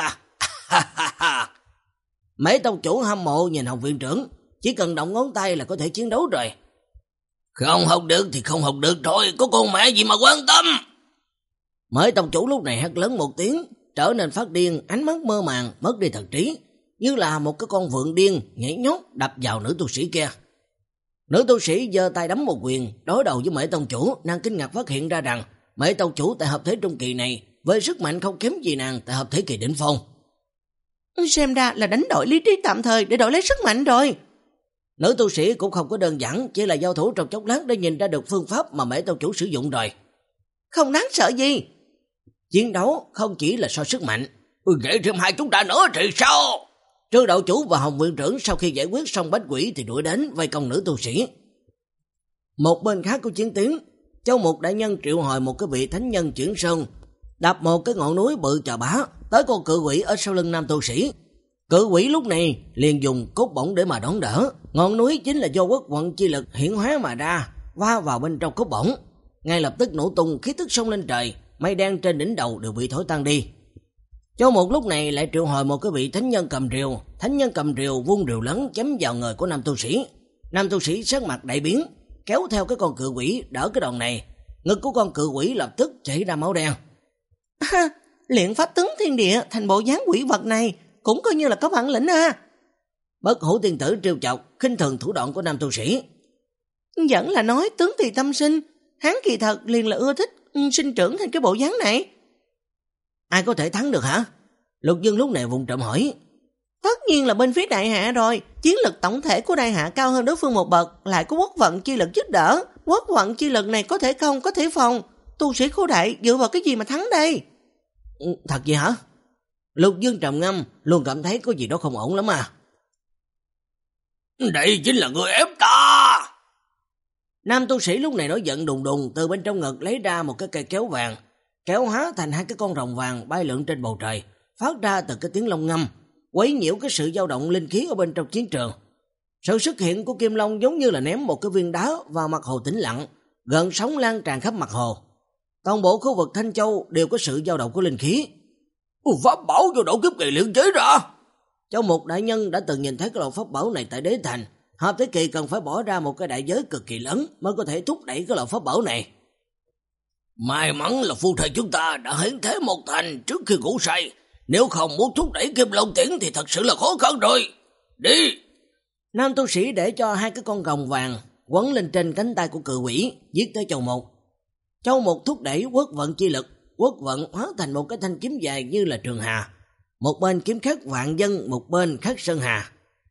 à. Mấy tông chủ hâm mộ nhìn Hồng viện trưởng, chỉ cần động ngón tay là có thể chiến đấu rồi. Không học được thì không học được thôi, có con mẹ gì mà quan tâm. Mấy tông chủ lúc này hét lớn một tiếng, trở nên phát điên, ánh mắt mơ màng, mất đi thần trí, như là một cái con vượn điên nhảy nhót đập vào nữ tu sĩ kia. Nữ tu sĩ giơ tay đấm một quyền, đối đầu với Mễ tông chủ, nàng kinh ngạc phát hiện ra rằng Mễ tông chủ tại hợp thế trung kỳ này với sức mạnh không kém gì nàng tại hợp thế kỳ đỉnh phong. Xem ra là đánh đổi lý trí tạm thời để đổi lấy sức mạnh rồi. Nữ tu sĩ cũng không có đơn giản, chỉ là giao thủ trong chốc lát để nhìn ra được phương pháp mà Mễ tông chủ sử dụng rồi. Không đáng sợ gì. Chiến đấu không chỉ là so sức mạnh. Vậy thêm hai chúng ta nữa thì sao? Trương đạo chủ và Hồng viện trưởng sau khi giải quyết xong bách quỷ thì đuổi đến vây công nữ tu sĩ. Một bên khác của chiến tiến, Châu Mục đại nhân triệu hồi một cái vị thánh nhân chuyển sơn, đạp một cái ngọn núi bự chà bá tới con cự quỷ ở sau lưng nam tu sĩ. Cự quỷ lúc này liền dùng cốt bổng để mà đón đỡ. Ngọn núi chính là do quốc vận chi lực hiển hóa mà ra, va vào bên trong cốt bổng. Ngay lập tức nổ tung, khí tức xông lên trời, mây đen trên đỉnh đầu đều bị thổi tan đi. Cho một lúc này lại triệu hồi một cái vị thánh nhân cầm rìu. Thánh nhân cầm rìu vung rìu lớn chém vào người của nam tu sĩ. Nam tu sĩ sắc mặt đại biến, kéo theo cái con cự quỷ đỡ cái đòn này. Ngực của con cự quỷ lập tức chảy ra máu đen. À, luyện pháp tướng thiên địa thành bộ dáng quỷ vật này cũng coi như là có bản lĩnh à. Bất Hủ tiên tử trêu chọc, khinh thường thủ đoạn của nam tu sĩ. Vẫn là nói tướng tùy tâm sinh, hắn kỳ thật liền là ưa thích sinh trưởng thành cái bộ dáng này. Ai có thể thắng được hả? Lục Dương lúc này vùng trộm hỏi. Tất nhiên là bên phía đại hạ rồi, chiến lực tổng thể của đại hạ cao hơn đối phương một bậc, lại có quốc vận chi lực giúp đỡ. Quốc vận chi lực này có thể công, có thể phòng. Tu sĩ khô đại dựa vào cái gì mà thắng đây? Thật vậy hả? Lục Dương trầm ngâm, luôn cảm thấy có gì đó không ổn lắm à. Đây chính là người ép ta. Nam tu sĩ lúc này nổi giận đùng đùng, từ bên trong ngực lấy ra một cái cây kéo vàng, kéo hóa thành hai cái con rồng vàng bay lượn trên bầu trời, phát ra từ cái tiếng long ngâm, quấy nhiễu cái sự dao động linh khí ở bên trong chiến trường. Sự xuất hiện của Kim Long giống như là ném một cái viên đá vào mặt hồ tĩnh lặng, gần sóng lan tràn khắp mặt hồ. Toàn bộ khu vực Thanh Châu đều có sự dao động của linh khí. Pháp bảo do độ kiếp kỳ luyện chế ra. Châu Mục đại nhân đã từng nhìn thấy cái loại pháp bảo này tại Đế Thành. Hợp Thế Kỳ cần phải bỏ ra một cái đại giới cực kỳ lớn mới có thể thúc đẩy cái loại pháp bảo này. May mắn là phu thầy chúng ta đã hiến thế một thành trước khi ngủ say. Nếu không muốn thúc đẩy Kim Long Tiễn thì thật sự là khó khăn rồi. Đi! Nam tu sĩ để cho hai cái con rồng vàng quấn lên trên cánh tay của cự quỷ, giết tới Châu Mục. Châu Mục thúc đẩy quốc vận chi lực, quốc vận hóa thành một cái thanh kiếm dài như là trường hà. Một bên kiếm khắc vạn dân, một bên khắc sơn hà.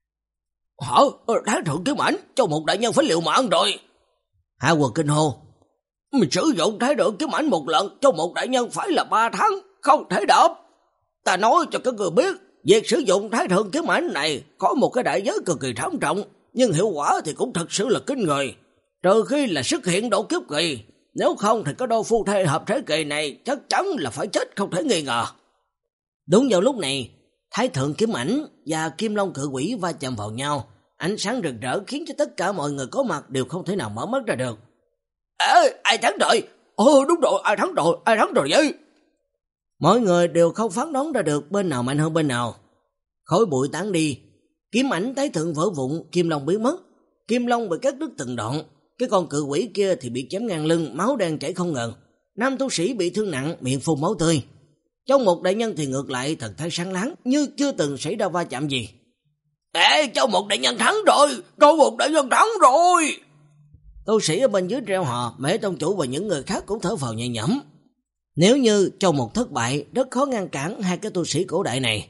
Hả? Thái thượng kiếm ảnh, Châu Mục đại nhân phải liều mạng rồi. Hạ Quần kinh hô. Mình sử dụng thái thượng kiếm ảnh một lần, Châu Mục đại nhân phải là ba tháng, không thể đập. Ta nói cho các người biết, việc sử dụng thái thượng kiếm ảnh này có một cái đại giới cực kỳ thảm trọng, nhưng hiệu quả thì cũng thật sự là kinh người. Trừ khi là xuất hiện độ kiếp kỳ, nếu không thì có đôi phu thê hợp thế kỳ này chắc chắn là phải chết không thể nghi ngờ. Đúng vào lúc này, Thái thượng kiếm ảnh và Kim Long cự quỷ va chạm vào nhau, ánh sáng rực rỡ khiến cho tất cả mọi người có mặt đều không thể nào mở mắt ra được. Ê, ai thắng rồi? Ồ đúng rồi, ai thắng rồi, ai thắng rồi vậy? Mọi người đều không phán đoán ra được bên nào mạnh hơn bên nào. Khói bụi tán đi, kiếm ảnh Thái thượng vỡ vụn, Kim Long biến mất. Kim Long bị cắt đứt từng đoạn, cái con cự quỷ kia thì bị chém ngang lưng, máu đen chảy không ngừng. Nam tu sĩ bị thương nặng, miệng phun máu tươi. Trong một đại nhân thì ngược lại thần thái sáng láng, như chưa từng xảy ra va chạm gì. Ê, Châu Mục đại nhân thắng rồi, Châu Mục đại nhân thắng rồi. Tu sĩ ở bên dưới reo hò, Mễ tông chủ và những người khác cũng thở phào nhẹ nhõm. Nếu như Châu Mục thất bại, rất khó ngăn cản hai cái tu sĩ cổ đại này.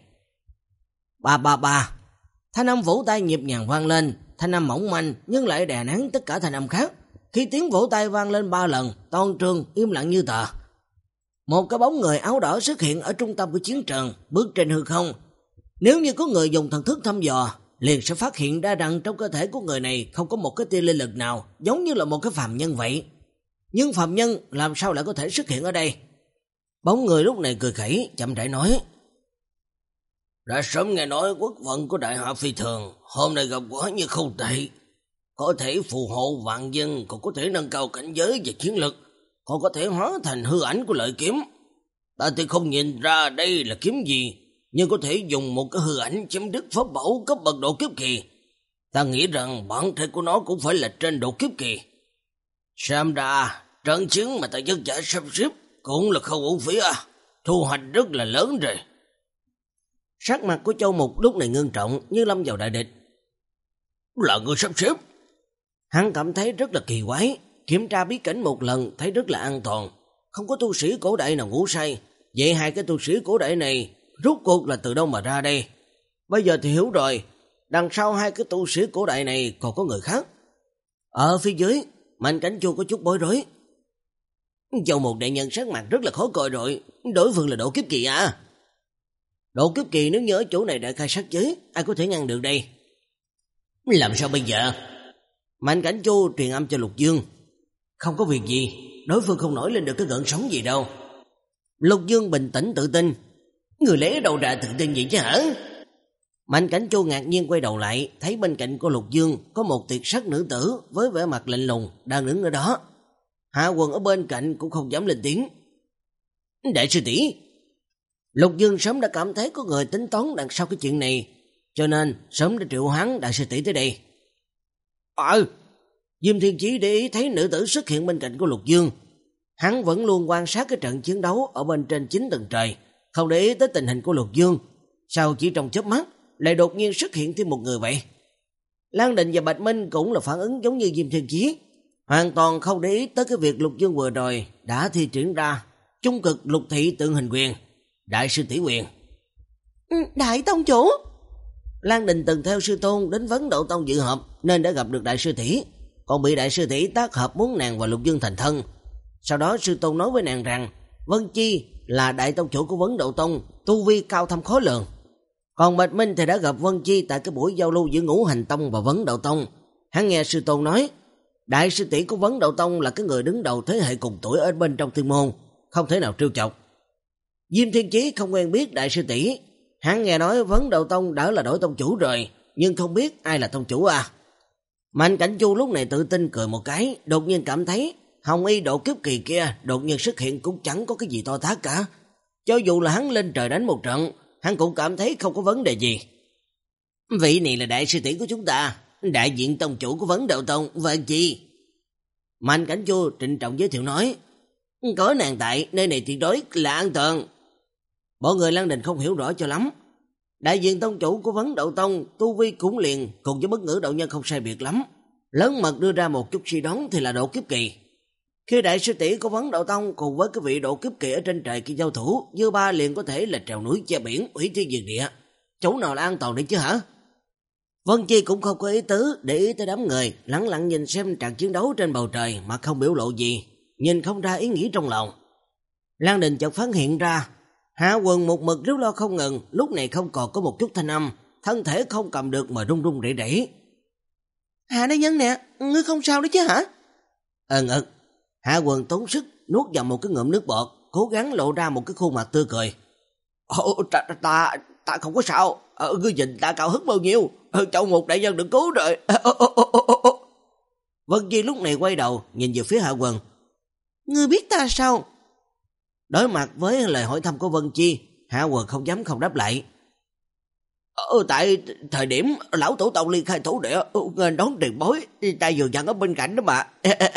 Ba ba ba, thanh âm vỗ tay nhịp nhàng vang lên, thanh âm mỏng manh nhưng lại đè nén tất cả thanh âm khác. Khi tiếng vỗ tay vang lên ba lần, toàn trường im lặng như tờ. Một cái bóng người áo đỏ xuất hiện ở trung tâm của chiến trường, bước trên hư không. Nếu như có người dùng thần thức thăm dò, liền sẽ phát hiện ra rằng trong cơ thể của người này không có một cái tia linh lực nào, giống như là một cái phàm nhân vậy. Nhưng phàm nhân làm sao lại có thể xuất hiện ở đây? Bóng người lúc này cười khẩy, chậm rãi nói. Đã sớm nghe nói quốc vận của đại hạ phi thường, hôm nay gặp quả như không tệ. Có thể phù hộ vạn dân, còn có thể nâng cao cảnh giới và chiến lực, còn có thể hóa thành hư ảnh của lợi kiếm. Ta thì không nhìn ra đây là kiếm gì, nhưng có thể dùng một cái hư ảnh chém đứt pháp bảo cấp bậc độ kiếp kỳ. Ta nghĩ rằng bản thể của nó cũng phải là trên độ kiếp kỳ. Xem ra, trận chiến mà ta vất vả sắp xếp cũng là không uổng phí à, thu hoạch rất là lớn rồi. Sắc mặt của Châu Mục lúc này ngưng trọng như lâm vào đại địch. Là người sắp xếp. Hắn cảm thấy rất là kỳ quái, kiểm tra bí cảnh một lần thấy rất là an toàn, không có tu sĩ cổ đại nào ngủ say. Vậy hai cái tu sĩ cổ đại này rốt cuộc là từ đâu mà ra đây? Bây giờ thì hiểu rồi, đằng sau hai cái tu sĩ cổ đại này còn có người khác. Ở phía dưới, Mạnh Cảnh Chu có chút bối rối. Châu Mục đại nhân sắc mặt rất là khó coi rồi, đối phương là độ kiếp kỳ à? Độ kiếp kỳ nếu như ở chỗ này đã khai sát giới, ai có thể ngăn được đây? Làm sao bây giờ? Mạnh Cảnh Chu truyền âm cho Lục Dương. Không có việc gì, đối phương không nổi lên được cái gợn sóng gì đâu. Lục Dương bình tĩnh tự tin. Người lấy ở đâu ra tự tin vậy chứ hả? Mạnh Cảnh Chu ngạc nhiên quay đầu lại, thấy bên cạnh của Lục Dương có một tuyệt sắc nữ tử với vẻ mặt lạnh lùng đang đứng ở đó. Hạ Quần ở bên cạnh cũng không dám lên tiếng. Đại sư tỷ. Lục Dương sớm đã cảm thấy có người tính toán đằng sau cái chuyện này, cho nên sớm đã triệu hoán đại sư tỷ tới đây. Ờ, Diêm Thiên Chí để ý thấy nữ tử xuất hiện bên cạnh của Lục Dương. Hắn vẫn luôn quan sát cái trận chiến đấu ở bên trên chín tầng trời, không để ý tới tình hình của Lục Dương. Sao chỉ trong chớp mắt lại đột nhiên xuất hiện thêm một người vậy? Lan Đình và Bạch Minh cũng là phản ứng giống như Diêm Thiên Chí, hoàn toàn không để ý tới cái việc Lục Dương vừa rồi đã thi triển ra trung cực lục thị tượng hình quyền, đại sư tỷ quyền. Đại tông chủ. Lan Đình từng theo sư tôn đến Vấn Độ Tông dự họp nên đã gặp được đại sư tỷ, còn bị đại sư tỷ tác hợp muốn nàng và Lục Dương thành thân. Sau đó sư tôn nói với nàng rằng Vân Chi là đại tông chủ của Vấn Độ Tông, tu vi cao thâm khó lường. Còn Bạch Minh thì đã gặp Vân Chi tại cái buổi giao lưu giữa Ngũ Hành Tông và Vấn Độ Tông. Hắn nghe sư tôn nói đại sư tỷ của Vấn Độ Tông là cái người đứng đầu thế hệ cùng tuổi ở bên trong tiên môn, không thể nào trêu chọc. Diêm Thiên Chí không quen biết đại sư tỷ, hắn nghe nói Vấn Độ Tông đã là đổi tông chủ rồi, nhưng không biết ai là tông chủ à. Mạnh Cảnh Chu lúc này tự tin cười một cái, đột nhiên cảm thấy Hồng Y độ kiếp kỳ kia đột nhiên xuất hiện cũng chẳng có cái gì to tát cả. Cho dù là hắn lên trời đánh một trận, hắn cũng cảm thấy không có vấn đề gì. Vị này là đại sư tỷ của chúng ta, đại diện tông chủ của Vấn Độ Tông, Vân Chi. Mạnh Cảnh Chu trịnh trọng giới thiệu nói, có nàng tại, nơi này tuyệt đối là an toàn. Bọn người Lan Đình không hiểu rõ cho lắm. Đại diện tông chủ của Vấn Độ Tông, tu vi cũng liền cùng với bất ngữ đạo nhân không sai biệt lắm. Lớn mật đưa ra một chút suy đoán thì là độ kiếp kỳ. Khi đại sư tỷ của Vấn Độ Tông cùng với cái vị độ kiếp kỳ ở trên trời kia giao thủ, Dư Ba liền có thể là trèo núi che biển, hủy thiên diệt địa. Chỗ nào là an toàn đấy chứ hả? Vân Chi cũng không có ý tứ để ý tới đám người, lặng lặng nhìn xem trận chiến đấu trên bầu trời mà không biểu lộ gì, nhìn không ra ý nghĩ trong lòng. Lan Đình chợt phát hiện ra, Hạ Quần một mực ríu lo không ngừng, lúc này không còn có một chút thanh âm, thân thể không cầm được mà run run rẩy rẩy. Hạ đại nhân nè, ngươi không sao đấy chứ hả? Ơn ực. Hạ Quần tốn sức nuốt vào một cái ngụm nước bọt, cố gắng lộ ra một cái khuôn mặt tươi cười. Ồ, ta, ta, ta không có sao, ờ, ngươi nhìn ta cao hứng bao nhiêu, ờ, Châu Mục đại nhân được cứu rồi. Ờ, ờ, ờ, ờ, ờ. Vân Chi lúc này quay đầu nhìn về phía Hạ Quần. Ngươi biết ta sao? Đối mặt với lời hỏi thăm của Vân Chi, Hạ Quần không dám không đáp lại. Ờ, tại thời điểm lão tổ tông ly khai thổ địa, nên đón tiền bối, ta vừa dặn ở bên cạnh đó mà.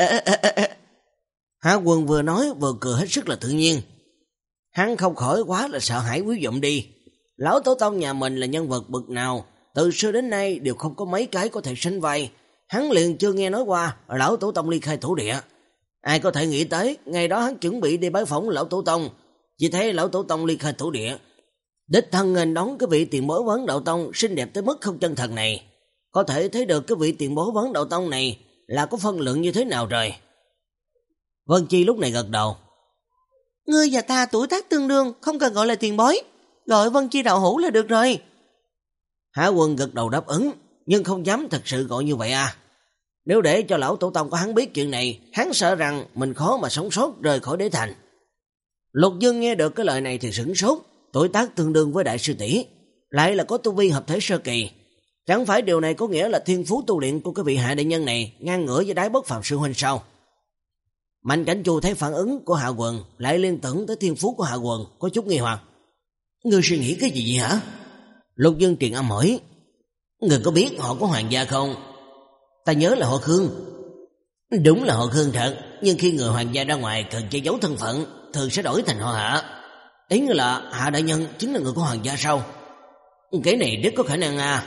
Hạ Quần vừa nói vừa cười hết sức là tự nhiên. Hắn không khỏi quá là sợ hãi quý vọng đi. Lão tổ tông nhà mình là nhân vật bậc nào, từ xưa đến nay đều không có mấy cái có thể sánh vai. Hắn liền chưa nghe nói qua lão tổ tông ly khai thổ địa. Ai có thể nghĩ tới, ngày đó hắn chuẩn bị đi bái phỏng lão tổ tông, chỉ thấy lão tổ tông ly khai thổ địa. Đích thân nghênh đón cái vị tiền bối Vấn Độ Tông xinh đẹp tới mức không chân thật này. Có thể thấy được cái vị tiền bối Vấn Độ Tông này là có phân lượng như thế nào rồi. Vân Chi lúc này gật đầu. Ngươi và ta tuổi tác tương đương, không cần gọi là tiền bối, gọi Vân Chi đạo hữu là được rồi. Hạ Quân gật đầu đáp ứng, nhưng không dám thật sự gọi như vậy à. Nếu để cho lão tổ tông của hắn biết chuyện này, hắn sợ rằng mình khó mà sống sót rời khỏi đế thành. Lục Dương nghe được cái lời này thì sửng sốt, tuổi tác tương đương với đại sư tỷ, lại là có tu vi hợp thể sơ kỳ. Chẳng phải điều này có nghĩa là thiên phú tu luyện của cái vị hạ đại nhân này ngang ngửa với Đái Bất Phàm sư huynh sao? Mạnh Cảnh Chu thấy phản ứng của Hạ Quần, lại liên tưởng tới thiên phú của Hạ Quần, có chút nghi hoặc. Ngươi suy nghĩ cái gì vậy hả? Lục Dương truyền âm hỏi. Ngươi có biết họ có hoàng gia không? Ta nhớ là họ Khương. Đúng là họ Khương thật, nhưng khi người hoàng gia ra ngoài cần che giấu thân phận, thường sẽ đổi thành họ Hạ. Ý nghĩa là Hạ đại nhân chính là người của hoàng gia sao? Cái này rất có khả năng à.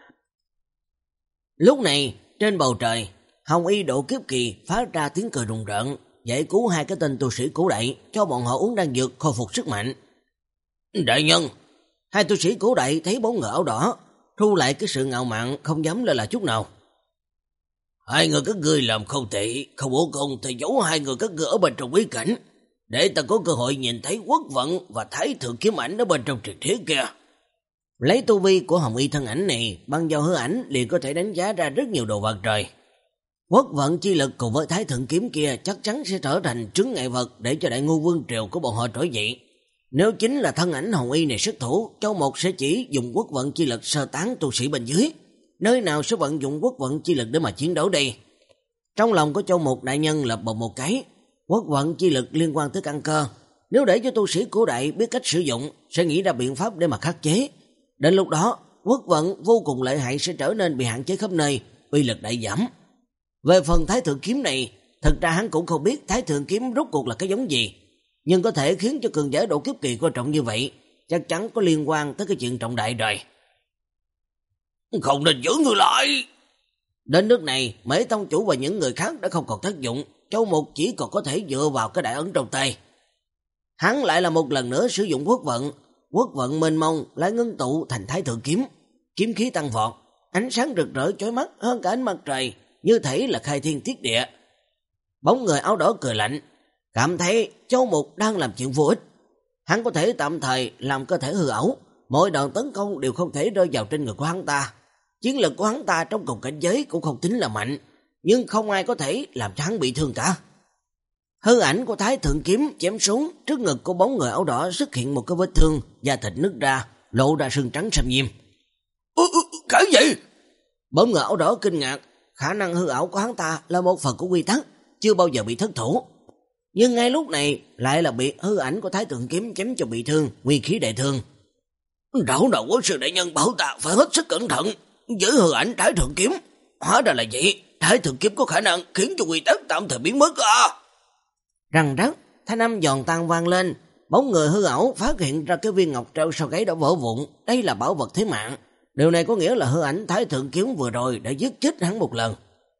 Lúc này, trên bầu trời, Hồng Y độ kiếp kỳ phát ra tiếng cười rùng rợn, giải cứu hai cái tên tu sĩ cổ đại, cho bọn họ uống đan dược khôi phục sức mạnh. Đại nhân! Hai tu sĩ cổ đại thấy bóng người áo đỏ, thu lại cái sự ngạo mạn, không dám lơ là chút nào. Hai người các ngươi làm không tệ, không bổ công thì giấu hai người các ngươi ở bên trong bí cảnh, để ta có cơ hội nhìn thấy quốc vận và thái thượng kiếm ảnh ở bên trong truyền thuyết kia. Lấy tu vi của Hồng Y thân ảnh này, bằng vào hư ảnh liền có thể đánh giá ra rất nhiều đồ vật rồi. Quốc vận chi lực cùng với thái thượng kiếm kia chắc chắn sẽ trở thành trứng ngại vật để cho đại ngu vương triều của bọn họ trỗi dậy. Nếu chính là thân ảnh hồng y này xuất thủ, Châu Một sẽ chỉ dùng quốc vận chi lực sơ tán tu sĩ bên dưới. Nơi nào sẽ vận dụng quốc vận chi lực để mà chiến đấu đây? Trong lòng của Châu Một đại nhân lập bột một cái. Quốc vận chi lực liên quan tới căn cơ. Nếu để cho tu sĩ cổ đại biết cách sử dụng, sẽ nghĩ ra biện pháp để mà khắc chế. Đến lúc đó, quốc vận vô cùng lợi hại sẽ trở nên bị hạn chế khắp nơi, uy lực đại giảm. Về phần Thái Thượng Kiếm này, thật ra hắn cũng không biết Thái Thượng Kiếm rốt cuộc là cái giống gì, nhưng có thể khiến cho cường giả độ kiếp kỳ coi trọng như vậy, chắc chắn có liên quan tới cái chuyện trọng đại rồi. Không nên giữ người lại. Đến nước này, Mễ Tông chủ và những người khác đã không còn tác dụng, Châu Mục chỉ còn có thể dựa vào cái đại ấn trong tay. Hắn lại là một lần nữa sử dụng quốc vận, quốc vận mênh mông lại ngưng tụ thành Thái Thượng Kiếm, kiếm khí tăng vọt, ánh sáng rực rỡ chói mắt hơn cả ánh mặt trời, như thể là khai thiên thiết địa. Bóng người áo đỏ cười lạnh, cảm thấy Châu Mục đang làm chuyện vô ích. Hắn có thể tạm thời làm cơ thể hư ảo, mỗi đòn tấn công đều không thể rơi vào trên người của hắn ta. Chiến lực của hắn ta trong cùng cảnh giới cũng không tính là mạnh, nhưng không ai có thể làm cho hắn bị thương cả. Hư ảnh của Thái Thượng Kiếm chém xuống, trước ngực của bóng người áo đỏ xuất hiện một cái vết thương, da thịt nứt ra, lộ ra sưng trắng xăm nhiêm. Ừ, ừ, cái gì? Bóng người áo đỏ kinh ngạc, khả năng hư ảo của hắn ta là một phần của quy tắc, chưa bao giờ bị thất thủ. Nhưng ngay lúc này lại là bị hư ảnh của Thái Thượng Kiếm chém cho bị thương, nguyên khí đại thương. Đảo nào của sư đại nhân bảo ta phải hết sức cẩn thận với hư ảnh Thái Thượng Kiếm. Hóa ra là vậy, Thái Thượng Kiếm có khả năng khiến cho quy tắc tạm thời biến mất à? Răng rắc, thanh âm giòn tan vang lên, bóng người hư ảo phát hiện ra cái viên ngọc treo sau gáy đã vỡ vụn, đây là bảo vật thế mạng. Điều này có nghĩa là hư ảnh Thái Thượng Kiếm vừa rồi đã giết chết hắn một lần.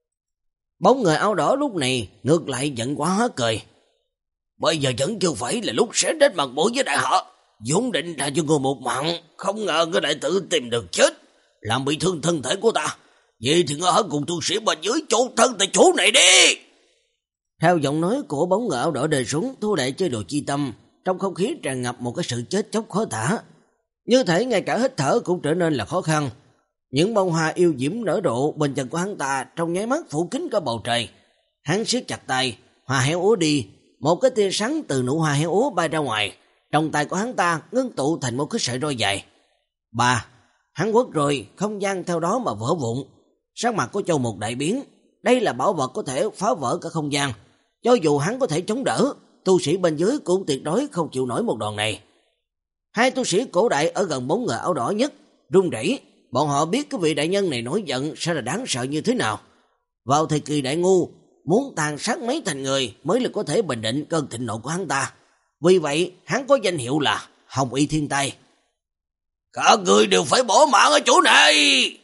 Bóng người áo đỏ lúc này ngược lại giận quá hóa cười. Bây giờ vẫn chưa phải là lúc sẽ đến mặt mũi với đại họ. Vốn định tha cho người một mạng, không ngờ người đại tử tìm được chết, làm bị thương thân thể của ta. Vậy thì ngươi hãy cùng tu sĩ bên dưới chỗ thân tại chỗ này đi. Theo giọng nói của bóng người áo đỏ đời xuống, thu đại chơi đồ chi tâm, trong không khí tràn ngập một cái sự chết chóc khó tả. Như thể ngay cả hít thở cũng trở nên là khó khăn. Những bông hoa yêu diễm nở rộ bên chân của hắn ta trong nháy mắt phủ kín cả bầu trời. Hắn siết chặt tay, hoa héo úa đi, một cái tia sáng từ nụ hoa héo úa bay ra ngoài, trong tay của hắn ta ngưng tụ thành một cái sợi roi dài. Ba, hắn quất rồi, không gian theo đó mà vỡ vụn. Sắc mặt của Châu Mục đại biến, đây là bảo vật có thể phá vỡ cả không gian. Cho dù hắn có thể chống đỡ, tu sĩ bên dưới cũng tuyệt đối không chịu nổi một đòn này. Hai tu sĩ cổ đại ở gần bóng người áo đỏ nhất run rẩy, bọn họ biết cái vị đại nhân này nổi giận sẽ là đáng sợ như thế nào. Vào thời kỳ đại ngu, muốn tàn sát mấy thành người mới là có thể bình định cơn thịnh nộ của hắn ta. Vì vậy, hắn có danh hiệu là Hồng Y Thiên Tay. Cả người đều phải bỏ mạng ở chỗ này.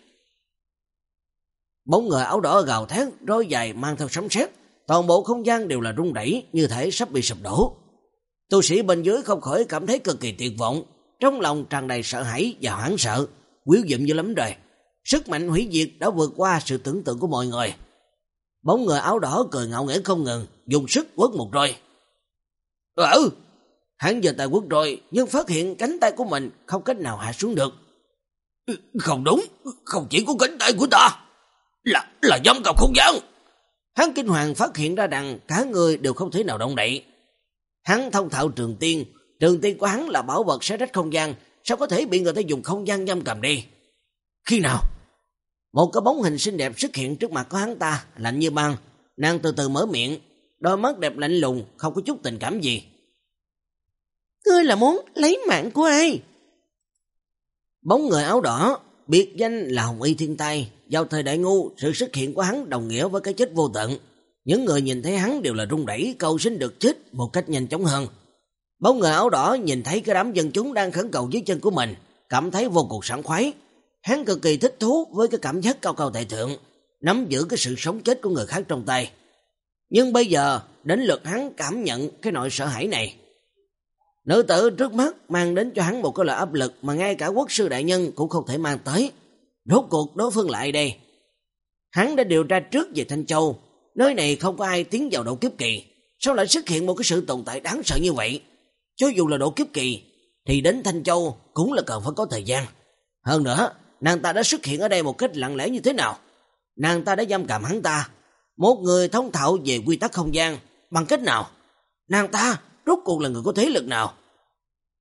Bóng người áo đỏ gào thét, roi dài mang theo sấm sét, toàn bộ không gian đều là rung rẩy, như thể sắp bị sụp đổ. Tu sĩ bên dưới không khỏi cảm thấy cực kỳ tuyệt vọng, trong lòng tràn đầy sợ hãi và hoảng sợ, quyến dụm như lắm rồi. Sức mạnh hủy diệt đã vượt qua sự tưởng tượng của mọi người. Bóng người áo đỏ cười ngạo nghễ không ngừng, dùng sức quất một roi. Ừ, hắn giơ tay quất roi, nhưng phát hiện cánh tay của mình không cách nào hạ xuống được. Không đúng, không chỉ có cánh tay của ta, là là giam cầm không gian. Hắn kinh hoàng phát hiện ra rằng cả người đều không thể nào động đậy. Hắn thông thạo trường tiên, trường tiên của hắn là bảo vật xé rách không gian, sao có thể bị người ta dùng không gian giam cầm đi? Khi nào? Một cái bóng hình xinh đẹp xuất hiện trước mặt của hắn ta, lạnh như băng. Nàng từ từ mở miệng, đôi mắt đẹp lạnh lùng, không có chút tình cảm gì. Ngươi là muốn lấy mạng của ai? Bóng người áo đỏ, biệt danh là Hồng Y Thiên Tay. Vào thời đại ngu, sự xuất hiện của hắn đồng nghĩa với cái chết vô tận. Những người nhìn thấy hắn đều là run rẩy, cầu xin được chết một cách nhanh chóng hơn. Bóng người áo đỏ nhìn thấy cái đám dân chúng đang khẩn cầu dưới chân của mình, cảm thấy vô cùng sảng khoái. Hắn cực kỳ thích thú với cái cảm giác cao cao tại thượng, nắm giữ cái sự sống chết của người khác trong tay. Nhưng bây giờ, đến lượt hắn cảm nhận cái nỗi sợ hãi này. Nữ tử trước mắt mang đến cho hắn một cái loại áp lực mà ngay cả quốc sư đại nhân cũng không thể mang tới. Rốt cuộc đối phương lại đây. Hắn đã điều tra trước về Thanh Châu, nơi này không có ai tiến vào độ kiếp kỳ, sao lại xuất hiện một cái sự tồn tại đáng sợ như vậy? Cho dù là độ kiếp kỳ, thì đến Thanh Châu cũng là cần phải có thời gian. Hơn nữa, nàng ta đã xuất hiện ở đây một cách lặng lẽ như thế nào? Nàng ta đã giam cầm hắn ta, một người thông thạo về quy tắc không gian, bằng cách nào? Nàng ta rốt cuộc là người có thế lực nào?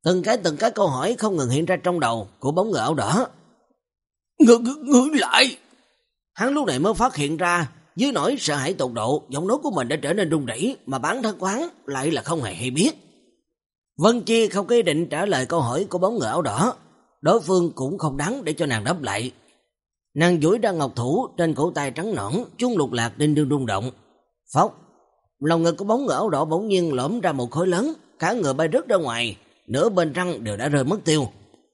Từng cái từng cái câu hỏi không ngừng hiện ra trong đầu của bóng người áo đỏ. Ngưng ngưng lại. Hắn lúc này mới phát hiện ra, dưới nỗi sợ hãi tột độ, giọng nói của mình đã trở nên run rẩy, mà bản thân của hắn lại là không hề hay biết. Vân Chi không có ý định trả lời câu hỏi của bóng người áo đỏ, đối phương cũng không đáng để cho nàng đáp lại. Nàng duỗi ra ngọc thủ trên cổ tay trắng nõn, chuông lục lạc đinh đương rung động. Phốc, lòng ngực của bóng người áo đỏ bỗng nhiên lõm ra một khối lớn, cả người bay rớt ra ngoài, nửa bên răng đều đã rơi mất tiêu.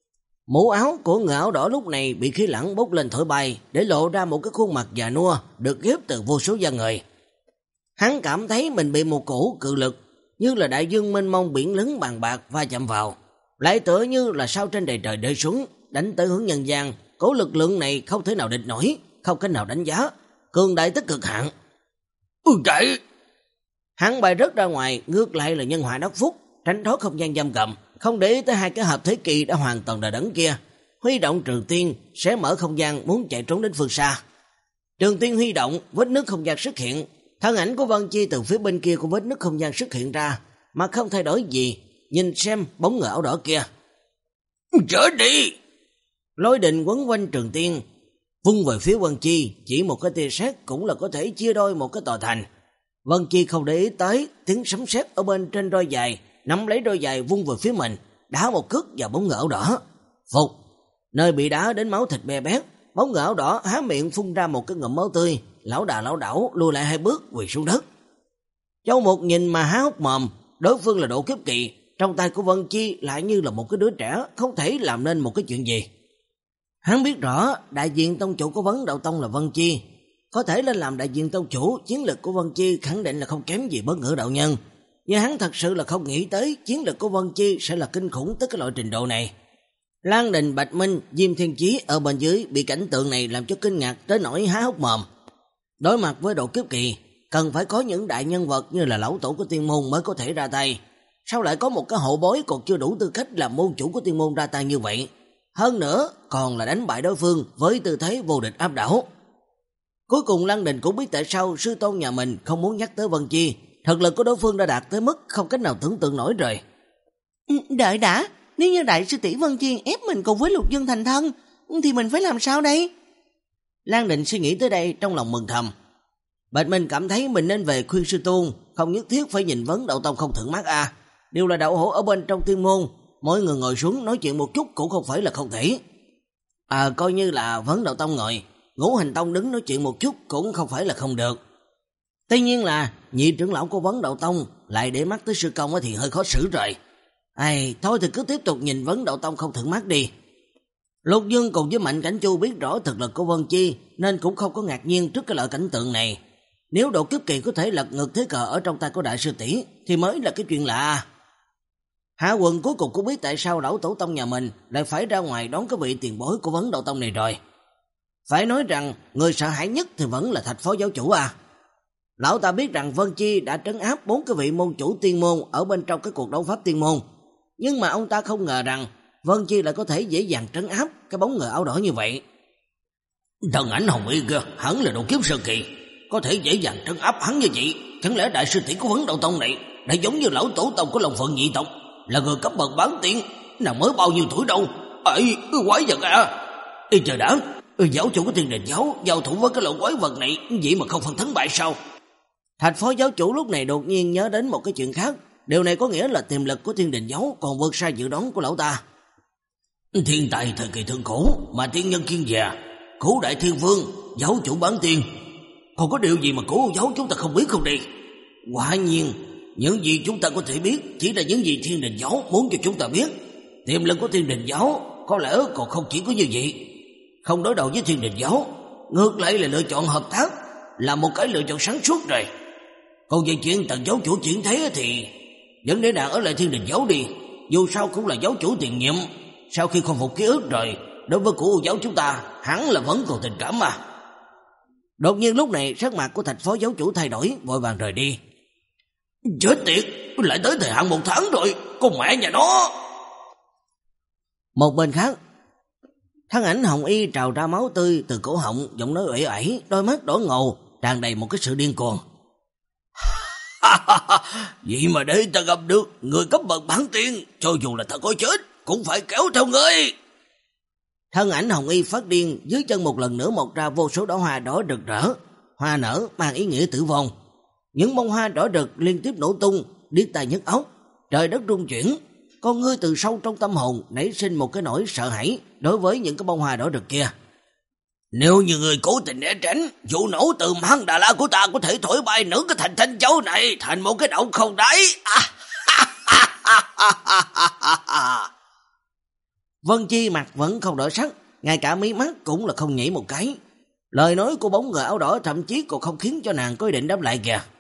Mũ áo của người áo đỏ lúc này bị khí lạnh bốc lên thổi bay, để lộ ra một cái khuôn mặt già nua được ghép từ vô số da người. Hắn cảm thấy mình bị một cổ cự lực như là đại dương mênh mông biển lớn bàn bạc va chạm vào, lại tựa như là sao trên đầy trời rơi xuống, đánh tới hướng nhân gian. Cổ lực lượng này không thể nào địch nổi, không cách nào đánh giá, cường đại tới cực hạn. Ừ, chạy! Hắn bay rớt ra ngoài, ngược lại là nhân họa đắc phúc, tránh thoát không gian giam cầm, không để ý tới hai cái hợp thế kỳ đã hoàn toàn đờ đẫn kia, huy động trường tiên sẽ mở không gian muốn chạy trốn đến phương xa. Trường tiên huy động, vết nứt không gian xuất hiện, thân ảnh của Vân Chi từ phía bên kia của vết nứt không gian xuất hiện ra, mà không thay đổi gì, nhìn xem bóng người áo đỏ kia. Trở đi! Lôi đình quấn quanh trường tiên, vung về phía Vân Chi, chỉ một cái tia sét cũng là có thể chia đôi một cái tòa thành. Vân Chi không để ý tới tiếng sấm sét ở bên trên roi dài, nắm lấy roi dài vung về phía mình, đá một cước vào bóng người áo đỏ. Phục, nơi bị đá đến máu thịt bè bét, bóng người áo đỏ há miệng phun ra một cái ngụm máu tươi, lão đà lão đảo lùi lại hai bước quỳ xuống đất. Châu Một nhìn mà há hốc mồm, đối phương là độ kiếp kỳ, trong tay của Vân Chi lại như là một cái đứa trẻ, không thể làm nên một cái chuyện gì. Hắn biết rõ đại diện tông chủ của Vấn Đạo Tông là Vân Chi, có thể lên làm đại diện tông chủ, chiến lực của Vân Chi khẳng định là không kém gì Bất Ngữ đạo nhân, nhưng hắn thật sự là không nghĩ tới chiến lực của Vân Chi sẽ là kinh khủng tới cái loại trình độ này. Lan Đình, Bạch Minh, Diêm Thiên Chí ở bên dưới bị cảnh tượng này làm cho kinh ngạc tới nỗi há hốc mồm. Đối mặt với độ kiếp kỳ, cần phải có những đại nhân vật như là lão tổ của tiên môn mới có thể ra tay. Sao lại có một cái hậu bối còn chưa đủ tư cách làm môn chủ của tiên môn ra tay như vậy? Hơn nữa còn là đánh bại đối phương với tư thế vô địch áp đảo. Cuối cùng Lan Đình cũng biết tại sao sư tôn nhà mình không muốn nhắc tới Vân Chi. Thực lực của đối phương đã đạt tới mức không cách nào tưởng tượng nổi rồi. Đợi đã, nếu như đại sư tỷ Vân Chi ép mình cùng với Lục Dương thành thân, thì mình phải làm sao đây? Lan Đình suy nghĩ tới đây trong lòng mừng thầm. Bạch Minh cảm thấy mình nên về khuyên sư tôn, không nhất thiết phải nhìn Vấn Đạo Tông không thuận mắt à. Đều là đạo hữu ở bên trong tiên môn, mỗi người ngồi xuống nói chuyện một chút cũng không phải là không thể. À, coi như là Vấn Đạo Tông ngồi, Ngũ Hành Tông đứng nói chuyện một chút cũng không phải là không được. Tuy nhiên là nhị trưởng lão của Vấn Đạo Tông lại để mắt tới sư công thì hơi khó xử rồi. Ai, thôi thì cứ tiếp tục nhìn Vấn Đạo Tông không thuận mắt đi. Lục Dương cùng với Mạnh Cảnh Chu biết rõ thực lực của Vân Chi nên cũng không có ngạc nhiên trước cái loại cảnh tượng này. Nếu độ kiếp kỳ có thể lật ngược thế cờ ở trong tay của đại sư tỷ thì mới là cái chuyện lạ. Hạ Quần cuối cùng cũng biết tại sao lão tổ tông nhà mình lại phải ra ngoài đón cái vị tiền bối của Vấn Đạo Tông này rồi. Phải nói rằng người sợ hãi nhất thì vẫn là Thạch phó giáo chủ à. Lão ta biết rằng Vân Chi đã trấn áp bốn cái vị môn chủ tiên môn ở bên trong cái cuộc đấu pháp tiên môn, nhưng mà ông ta không ngờ rằng Vân Chi lại có thể dễ dàng trấn áp cái bóng người áo đỏ như vậy. Thần ảnh hồng y kia hẳn là độ kiếp sơ kỳ, có thể dễ dàng trấn áp hắn như vậy. Chẳng lẽ đại sư tỷ của Vấn Đạo Tông này đã giống như lão tổ tông của Long Phượng nhị tộc, là người cấp bậc bán tiên, nàng mới bao nhiêu tuổi đâu? Ấy, quái vật à! Ê trời đã, giáo chủ của Thiên Đình giáo giao thủ với cái loại quái vật này, vậy mà không phân thắng bại sao? Thạch phó giáo chủ lúc này đột nhiên nhớ đến một cái chuyện khác. Điều này có nghĩa là tiềm lực của Thiên Đình giáo còn vượt xa dự đoán của lão ta. Thiên tài thời kỳ thượng cổ mà tiên nhân kiên già, cổ đại thiên vương, giáo chủ bán tiên, còn có điều gì mà cổ giáo chúng ta không biết không đi? Quả nhiên những gì chúng ta có thể biết chỉ là những gì Thiên Đình giáo muốn cho chúng ta biết. Tiềm lực của Thiên Đình giáo có lẽ còn không chỉ có như vậy. Không đối đầu với Thiên Đình giáo, ngược lại là lựa chọn hợp tác, là một cái lựa chọn sáng suốt rồi. Còn về chuyện tần giáo chủ chuyển thế thì vẫn để nàng ở lại Thiên Đình giáo đi, dù sao cũng là giáo chủ tiền nhiệm. Sau khi khôi phục ký ức rồi, đối với của giáo chúng ta hẳn là vẫn còn tình cảm mà. Đột nhiên lúc này sắc mặt của Thạch phó giáo chủ thay đổi, vội vàng rời đi. Chết tiệt, lại tới thời hạn một tháng rồi, con mẹ nhà nó. Một bên khác, thân ảnh hồng y trào ra máu tươi từ cổ họng, giọng nói uể oải, đôi mắt đỏ ngầu, tràn đầy một cái sự điên cuồng. Vậy mà để ta gặp được người cấp bậc bản tiên, cho dù là ta có chết cũng phải kéo theo ngươi. Thân ảnh Hồng Y phát điên, dưới chân một lần nữa mọc ra vô số đóa hoa đỏ rực rỡ, hoa nở mang ý nghĩa tử vong. Những bông hoa đỏ rực liên tiếp nổ tung, điếc tai nhức óc, trời đất rung chuyển. Con ngươi từ sâu trong tâm hồn nảy sinh một cái nỗi sợ hãi đối với những cái bông hoa đỏ rực kia. Nếu như người cố tình né tránh, vụ nổ từ hang Đà La của ta có thể thổi bay nửa cái thành Thanh Châu này thành một cái động không đáy. Vân Chi mặt vẫn không đổi sắc, ngay cả mí mắt cũng là không nhảy một cái. Lời nói của bóng người áo đỏ thậm chí còn không khiến cho nàng có ý định đáp lại kìa.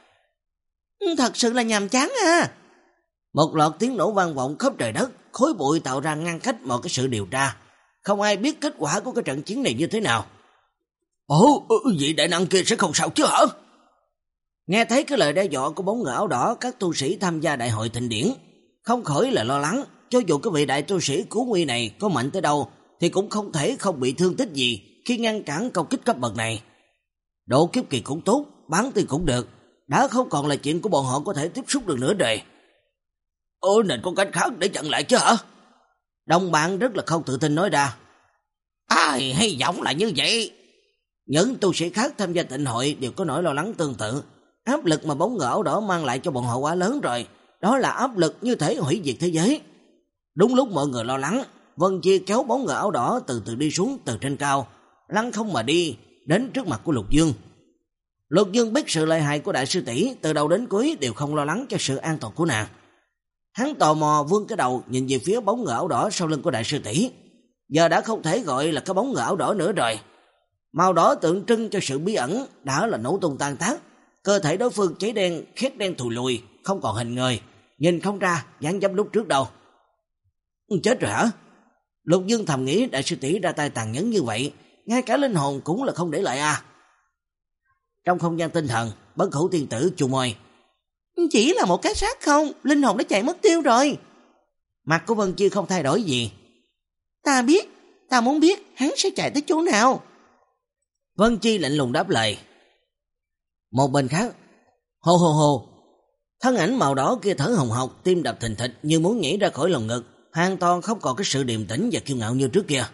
Thật sự là nhàm chán à. Một loạt tiếng nổ vang vọng khắp trời đất, khói bụi tạo ra ngăn cách mọi cái sự điều tra. Không ai biết kết quả của cái trận chiến này như thế nào. Ồ, vị đại năng kia sẽ không sao chứ hả? Nghe thấy cái lời đe dọa của bóng người áo đỏ, các tu sĩ tham gia đại hội thịnh điển không khỏi là lo lắng. Cho dù cái vị đại tu sĩ cứu nguy này có mạnh tới đâu thì cũng không thể không bị thương tích gì khi ngăn cản công kích cấp bậc này. Độ kiếp kỳ cũng tốt, bán tiền cũng được, đã không còn là chuyện của bọn họ có thể tiếp xúc được nữa rồi. Ồ, nên có cách khác để chặn lại chứ hả? Đồng bạn rất là không tự tin nói ra. Ai hay giọng là như vậy? Những tu sĩ khác tham gia tịnh hội đều có nỗi lo lắng tương tự. Áp lực mà bóng người áo đỏ mang lại cho bọn họ quá lớn rồi. Đó là áp lực như thể hủy diệt thế giới. Đúng lúc mọi người lo lắng, Vân Chi kéo bóng người áo đỏ từ từ đi xuống từ trên cao, lăn không mà đi, đến trước mặt của Lục Dương. Lục Dương biết sự lợi hại của đại sư tỷ, từ đầu đến cuối đều không lo lắng cho sự an toàn của nàng. Hắn tò mò vươn cái đầu nhìn về phía bóng người áo đỏ sau lưng của đại sư tỷ. Giờ đã không thể gọi là cái bóng người áo đỏ nữa rồi. Màu đỏ tượng trưng cho sự bí ẩn đã là nổ tung tan tác. Cơ thể đối phương cháy đen, khét đen thùi lùi, không còn hình người, nhìn không ra dáng dấp lúc trước đâu. Chết rồi hả? Lục Dương thầm nghĩ đại sư tỷ ra tay tàn nhẫn như vậy, ngay cả linh hồn cũng là không để lại à. Trong không gian tinh thần, Bất Hủ tiên tử chu môi. Chỉ là một cái xác không, linh hồn đã chạy mất tiêu rồi. Mặt của Vân Chi không thay đổi gì. Ta biết, ta muốn biết hắn sẽ chạy tới chỗ nào. Vân Chi lạnh lùng đáp lời. Một bên khác, hô hô hô, thân ảnh màu đỏ kia thở hồng hộc, tim đập thình thịch như muốn nhảy ra khỏi lồng ngực, hoàn toàn không còn cái sự điềm tĩnh và kiêu ngạo như trước kia.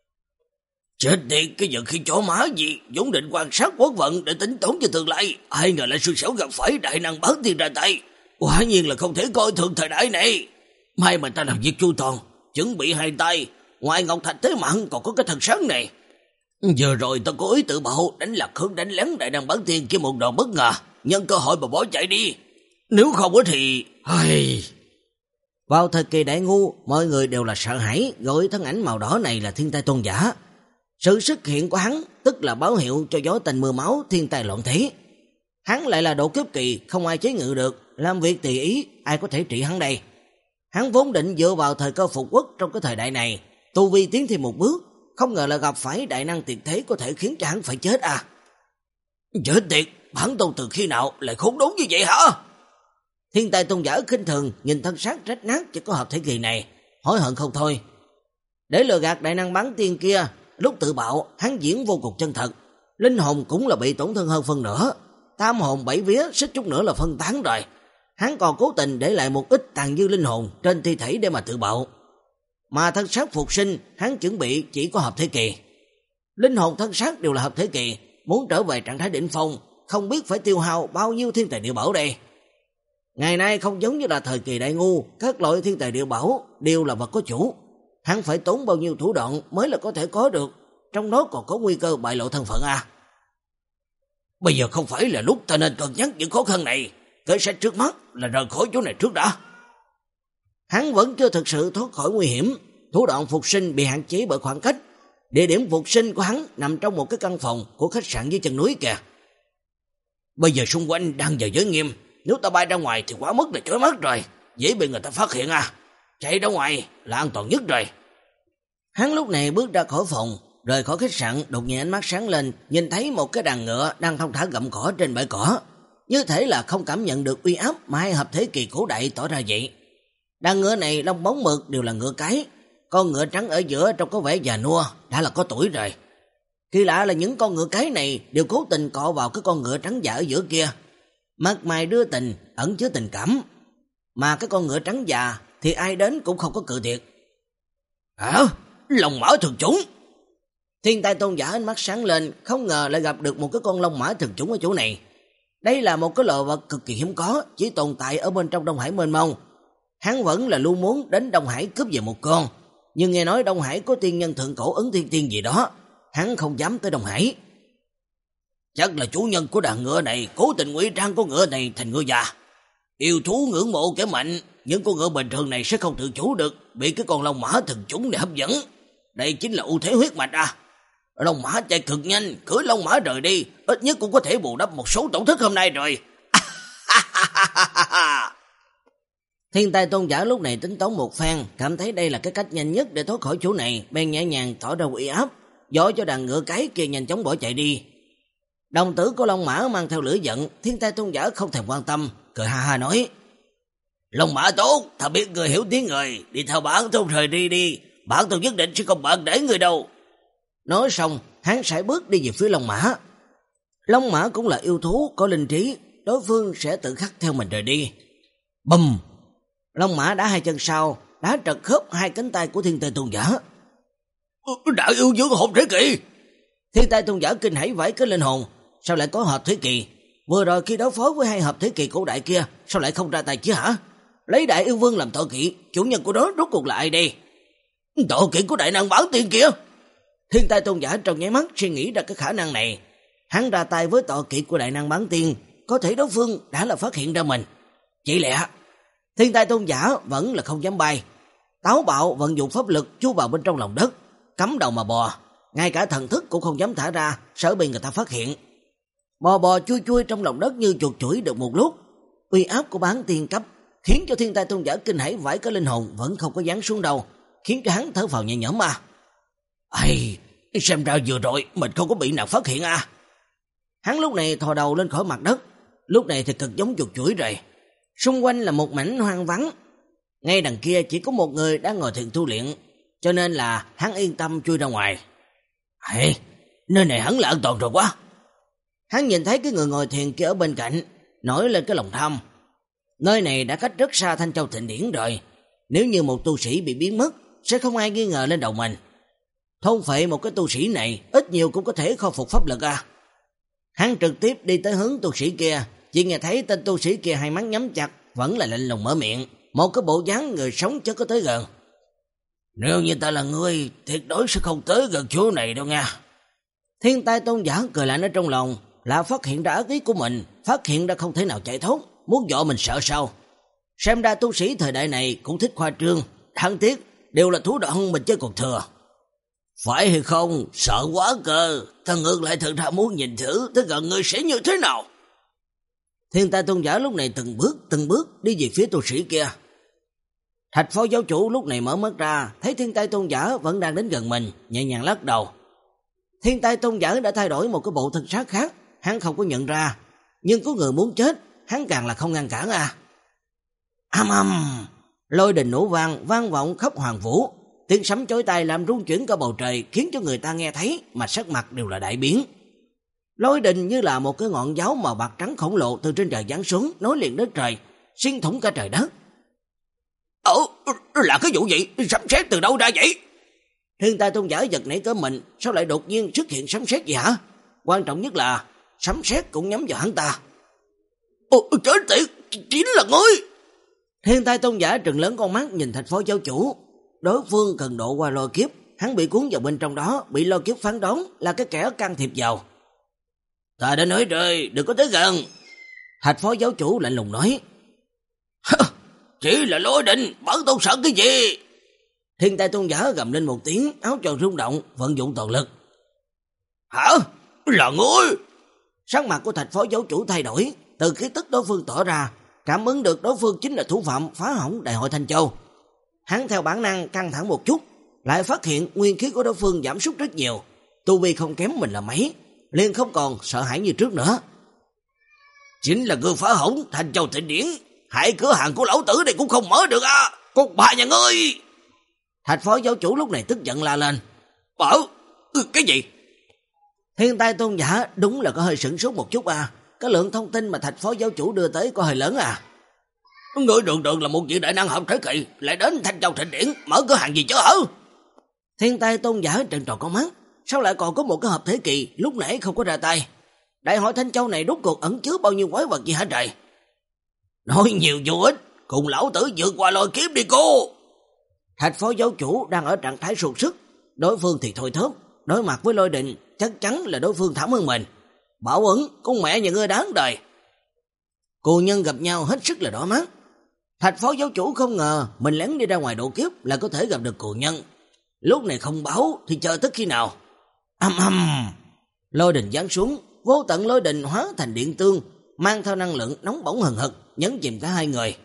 Chết tiệt, cái giận khi chó má gì, vốn định quan sát quốc vận để tính toán cho tương lai, ai ngờ lại xui xẻo gặp phải đại năng bán tiên ra tay. Quả nhiên là không thể coi thường thời đại này. May mà ta làm việc chu toàn, chuẩn bị hai tay, ngoài ngọc thạch thế mạng còn có cái thần sáng này. Giờ rồi ta cố ý tự bạo, đánh lạc hướng đánh lén đại năng bán tiên kia một đòn bất ngờ, nhân cơ hội mà bỏ chạy đi. Nếu không thì... Ai... Vào thời kỳ đại ngu, mọi người đều là sợ hãi, gọi thân ảnh màu đỏ này là thiên tai tôn giả. Sự xuất hiện của hắn tức là báo hiệu cho gió tanh mưa máu, thiên tai loạn thế. Hắn lại là độ kiếp kỳ, không ai chế ngự được, làm việc tùy ý, ai có thể trị hắn đây. Hắn vốn định dựa vào thời cơ phục quốc trong cái thời đại này, tu vi tiến thêm một bước, không ngờ là gặp phải đại năng tuyệt thế có thể khiến cho hắn phải chết à. Chết tiệt, bản tôn từ khi nào lại khốn đốn như vậy hả? Thiên tài tôn giả khinh thường nhìn thân xác rách nát chỉ có hợp thể kỳ này, hối hận không thôi. Để lừa gạt đại năng bán tiên kia, lúc tự bạo hắn diễn vô cùng chân thật, linh hồn cũng là bị tổn thương hơn phân nửa, tam hồn bảy vía xích chút nữa là phân tán rồi. Hắn còn cố tình để lại một ít tàn dư linh hồn trên thi thể để mà tự bạo. Mà thân xác phục sinh hắn chuẩn bị chỉ có hợp thể kỳ. Linh hồn thân xác đều là hợp thể kỳ, muốn trở về trạng thái đỉnh phong, không biết phải tiêu hao bao nhiêu thiên tài địa bảo đây. Ngày nay không giống như là thời kỳ đại ngu, các loại thiên tài địa bảo đều là vật có chủ. Hắn phải tốn bao nhiêu thủ đoạn mới là có thể có được, trong đó còn có nguy cơ bại lộ thân phận à. Bây giờ không phải là lúc ta nên cân nhắc những khó khăn này, kế sách trước mắt là rời khỏi chỗ này trước đã. Hắn vẫn chưa thực sự thoát khỏi nguy hiểm, thủ đoạn phục sinh bị hạn chế bởi khoảng cách. Địa điểm phục sinh của hắn nằm trong một cái căn phòng của khách sạn dưới chân núi kìa. Bây giờ xung quanh đang giờ giới nghiêm, nếu ta bay ra ngoài thì quá mất là chói mắt rồi, dễ bị người ta phát hiện à. Chạy ra ngoài là an toàn nhất rồi. Hắn lúc này bước ra khỏi phòng, rời khỏi khách sạn, đột nhiên ánh mắt sáng lên, nhìn thấy một cái đàn ngựa đang thong thả gặm cỏ trên bãi cỏ, như thể là không cảm nhận được uy áp mà hai hợp thế kỳ cổ đại tỏ ra vậy. Đàn ngựa này lông bóng mực đều là ngựa cái, con ngựa trắng ở giữa trông có vẻ già nua, đã là có tuổi rồi. Kỳ lạ là những con ngựa cái này đều cố tình cọ vào cái con ngựa trắng giả ở giữa kia. Mặt mày đưa tình, ẩn chứa tình cảm. Mà cái con ngựa trắng già thì ai đến cũng không có cự tuyệt. Hả? Long mã thần chủng? Thiên Tai tôn giả ánh mắt sáng lên, không ngờ lại gặp được một cái con long mã thần chủng ở chỗ này. Đây là một cái loài vật cực kỳ hiếm có, chỉ tồn tại ở bên trong Đông Hải mênh mông. Hắn vẫn là luôn muốn đến Đông Hải cướp về một con, nhưng nghe nói Đông Hải có tiên nhân thượng cổ Ấn Thiên Tiên gì đó, hắn không dám tới Đông Hải. Chắc là chủ nhân của đàn ngựa này cố tình ngụy trang con ngựa này thành ngựa già. Yêu thú ngưỡng mộ kẻ mạnh, những con ngựa bình thường này sẽ không tự chủ được, bị cái con long mã thần chủng này hấp dẫn. Đây chính là ưu thế huyết mạch à. Long mã chạy cực nhanh, cưỡi long mã rời đi, ít nhất cũng có thể bù đắp một số tổn thất hôm nay rồi. Thiên Tai tôn giả lúc này tính toán một phen, cảm thấy đây là cái cách nhanh nhất để thoát khỏi chỗ này, bèn nhẹ nhàng tỏ ra uy áp, dỗ cho đàn ngựa cái kia nhanh chóng bỏ chạy đi. Đồng tử của long mã mang theo lửa giận, Thiên Tai tôn giả không thèm quan tâm, cười ha ha nói: Long mã tốt, ta biết người hiểu tiếng người, đi theo bản tôn rời đi đi, bản tôn nhất định sẽ không bạc để người đâu. Nói xong, hắn sải bước đi về phía long mã. Long mã cũng là yêu thú có linh trí, đối phương sẽ tự khắc theo mình rời đi. Bùm! Long mã đá hai chân sau, đá trật khớp hai cánh tay của Thiên Tai tôn giả. Đại yêu vương hồn thế kỷ! Thiên Tai tôn giả kinh hãi vãi cái linh hồn, sao lại có hợp thế kỷ? Vừa rồi khi đối phó với hai hợp thế kỷ cổ đại kia, sao lại không ra tay chứ hả? Lấy đại yêu vương làm tọa kỵ, chủ nhân của đó rốt cuộc là ai đây? Tọa kỵ của đại năng bán tiên kia. Thiên Tai tôn giả trong nháy mắt suy nghĩ ra cái khả năng này. Hắn ra tay với tọa kỵ của đại năng bán tiên, có thể đối phương đã là phát hiện ra mình. Chỉ lẽ Thiên Tai tôn giả vẫn là không dám bay, táo bạo vận dụng pháp lực chui vào bên trong lòng đất, cắm đầu mà bò, ngay cả thần thức cũng không dám thả ra, sợ bị người ta phát hiện. Bò bò chui chui trong lòng đất như chuột chuỗi được một lúc, uy áp của bán tiên cấp khiến cho Thiên Tai tôn giả kinh hãi vãi cái linh hồn vẫn không có giáng xuống đầu, khiến cho hắn thở phào nhẹ nhõm mà. Ây, xem ra vừa rồi mình không có bị nào phát hiện à. Hắn lúc này thò đầu lên khỏi mặt đất, lúc này thì cực giống chuột chuỗi rồi. Xung quanh là một mảnh hoang vắng, ngay đằng kia chỉ có một người đang ngồi thiền tu luyện, cho nên là hắn yên tâm chui ra ngoài. Hey, nơi này hẳn là an toàn rồi quá. Hắn nhìn thấy cái người ngồi thiền kia ở bên cạnh, nổi lên cái lòng tham. Nơi này đã cách rất xa Thanh Châu Thịnh Điển rồi, nếu như một tu sĩ bị biến mất, sẽ không ai nghi ngờ lên đầu mình. Thôn phệ một cái tu sĩ này, ít nhiều cũng có thể khôi phục pháp lực à. Hắn trực tiếp đi tới hướng tu sĩ kia, chỉ nghe thấy tên tu sĩ kia hai mắt nhắm chặt, vẫn là lạnh lùng mở miệng, một cái bộ dáng người sống chứ có tới gần. Nếu như ta là ngươi, tuyệt đối sẽ không tới gần chỗ này đâu nha. Thiên Tai tôn giả cười lạnh ở trong lòng, là phát hiện ra ác ý của mình, phát hiện ra không thể nào chạy thoát, muốn dọa mình sợ sao. Xem ra tu sĩ thời đại này cũng thích khoa trương, đáng tiếc đều là thú đoạn mình chơi còn thừa. Phải hay không? Sợ quá cơ. Ta ngược lại thật ra muốn nhìn thử tới gần ngươi sẽ như thế nào. Thiên Tai tôn giả lúc này từng bước từng bước đi về phía tu sĩ kia. Thạch phó giáo chủ lúc này mở mắt ra, thấy Thiên Tai tôn giả vẫn đang đến gần mình, nhẹ nhàng lắc đầu. Thiên Tai tôn giả đã thay đổi một cái bộ thân xác khác, hắn không có nhận ra, nhưng có người muốn chết, hắn càng là không ngăn cản à. Âm âm, lôi đình nổ vang, vang vọng khắp hoàng vũ, tiếng sấm chói tai làm rung chuyển cả bầu trời, khiến cho người ta nghe thấy mà sắc mặt đều là đại biến. Lôi đình như là một cái ngọn giáo màu bạc trắng khổng lồ từ trên trời giáng xuống, nối liền đất trời, xuyên thủng cả trời đất. Ờ, là cái vụ gì? Sấm sét từ đâu ra vậy? Thiên Tai tôn giả giật nảy cỡ mình, sao lại đột nhiên xuất hiện sấm sét vậy hả? Quan trọng nhất là sấm sét cũng nhắm vào hắn ta. Ồ, chết tiệt, chính là ngươi. Thiên Tai tôn giả trừng lớn con mắt nhìn Thạch phó giáo chủ. Đối phương cần độ qua lôi kiếp, hắn bị cuốn vào bên trong đó, bị lôi kiếp phán đoán là cái kẻ can thiệp vào. Ta đã nói rồi, đừng có tới gần. Thạch phó giáo chủ lạnh lùng nói. Chỉ là lôi đình, bản tôn sợ cái gì? Thiên Tai tôn giả gầm lên một tiếng, áo choàng rung động, vận dụng toàn lực. Hả? Là ngươi? Sắc mặt của Thạch phó giáo chủ thay đổi, từ khí tức đối phương tỏ ra, cảm ứng được đối phương chính là thủ phạm phá hỏng đại hội Thanh Châu. Hắn theo bản năng căng thẳng một chút, lại phát hiện nguyên khí của đối phương giảm sút rất nhiều, tu vi không kém mình là mấy, liền không còn sợ hãi như trước nữa. Chính là ngươi phá hỏng Thanh Châu Thịnh Điển, hại cửa hàng của lão tử này cũng không mở được à, con bà nhà ngươi. Thạch phó giáo chủ lúc này tức giận la lên. Bảo, cái gì? Thiên Tai tôn giả đúng là có hơi sửng sốt một chút à, cái lượng thông tin mà Thạch phó giáo chủ đưa tới có hơi lớn à? Người đường đường là một vị đại năng hợp thế kỷ, lại đến Thanh Châu Thịnh Điển mở cửa hàng gì chứ hả? Thiên Tai tôn giả trợn tròn con mắt, sao lại còn có một cái hợp thế kỷ lúc nãy không có ra tay? Đại hội Thanh Châu này rốt cuộc ẩn chứa bao nhiêu quái vật gì hả trời? Nói nhiều vô ích, cùng lão tử vượt qua lôi kiếp đi cô. Thạch phó giáo chủ đang ở trạng thái sụt sức, đối phương thì thôi thớp, đối mặt với Lôi Đình chắc chắn là đối phương thảm hơn mình. Bảo ẩn, con mẹ nhà ngươi đáng đời. Cù nhân gặp nhau hết sức là đỏ mắt. Thạch phó giáo chủ không ngờ mình lén đi ra ngoài độ kiếp là có thể gặp được cù nhân. Lúc này không báo thì chờ tới khi nào? Âm âm. Lôi đình giáng xuống, vô tận lôi đình hóa thành điện tương, mang theo năng lượng nóng bỏng hừng hực, nhấn chìm cả hai người.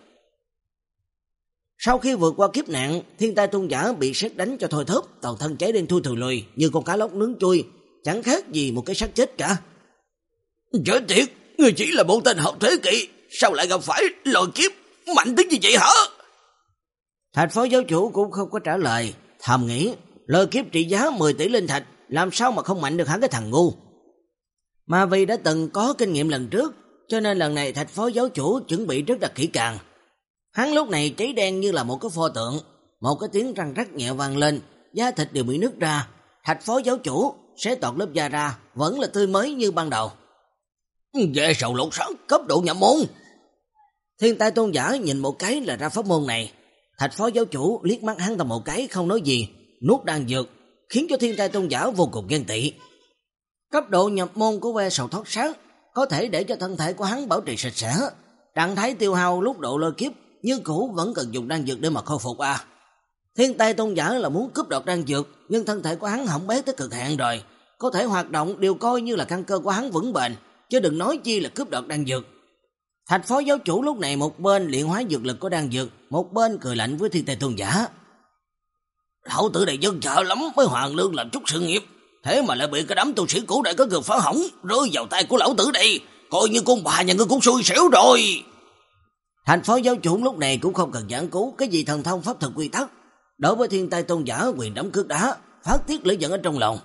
Sau khi vượt qua kiếp nạn, Thiên Tai tôn giả bị sét đánh cho thôi thớp, toàn thân cháy đen thui thùi lùi như con cá lóc nướng chui, chẳng khác gì một cái xác chết cả. Chết tiệt, người chỉ là một tên học thế kỷ, sao lại gặp phải lôi kiếp mạnh tới như vậy hả? Thạch phó giáo chủ cũng không có trả lời, thầm nghĩ, lôi kiếp trị giá mười tỷ linh thạch, làm sao mà không mạnh được hẳn cái thằng ngu. Mà vì đã từng có kinh nghiệm lần trước, cho nên lần này Thạch phó giáo chủ chuẩn bị rất là kỹ càng. Hắn lúc này cháy đen như là một cái pho tượng, một cái tiếng răng rắc nhẹ vang lên, da thịt đều bị nứt ra. Thạch phó giáo chủ xé toạc lớp da ra, vẫn là tươi mới như ban đầu. Ghê sầu lột sáng cấp độ nhập môn. Thiên Tai tôn giả nhìn một cái là ra pháp môn này. Thạch phó giáo chủ liếc mắt hắn ta một cái không nói gì, nuốt đan dược, khiến cho Thiên Tai tôn giả vô cùng ghen tị. Cấp độ nhập môn của ve sầu thoát sát có thể để cho thân thể của hắn bảo trì sạch sẽ. Trạng thái tiêu hao lúc độ lôi kiếp như cũ vẫn cần dùng đan dược để mà khôi phục à. Thiên Tai tôn giả là muốn cướp đoạt đan dược, nhưng thân thể của hắn hỏng bét tới cực hạn rồi, có thể hoạt động đều coi như là căn cơ của hắn vững bền, chứ đừng nói chi là cướp đoạt đan dược. Thạch phó giáo chủ lúc này một bên luyện hóa dược lực của đan dược, một bên cười lạnh với Thiên Tai tôn giả. Lão tử này dân chợ lắm mới hoàn lương làm chút sự nghiệp, thế mà lại bị cái đám tu sĩ cổ đại có cực phá hỏng, rơi vào tay của lão tử đây, coi như con bà nhà ngươi cũng xui xẻo rồi. Thạch phó giáo chủ lúc này cũng không cần giảng cứu cái gì thần thông pháp thuật quy tắc, đối với Thiên Tai tôn giả quyền đấm cước đá, phát tiết lửa giận ở trong lòng.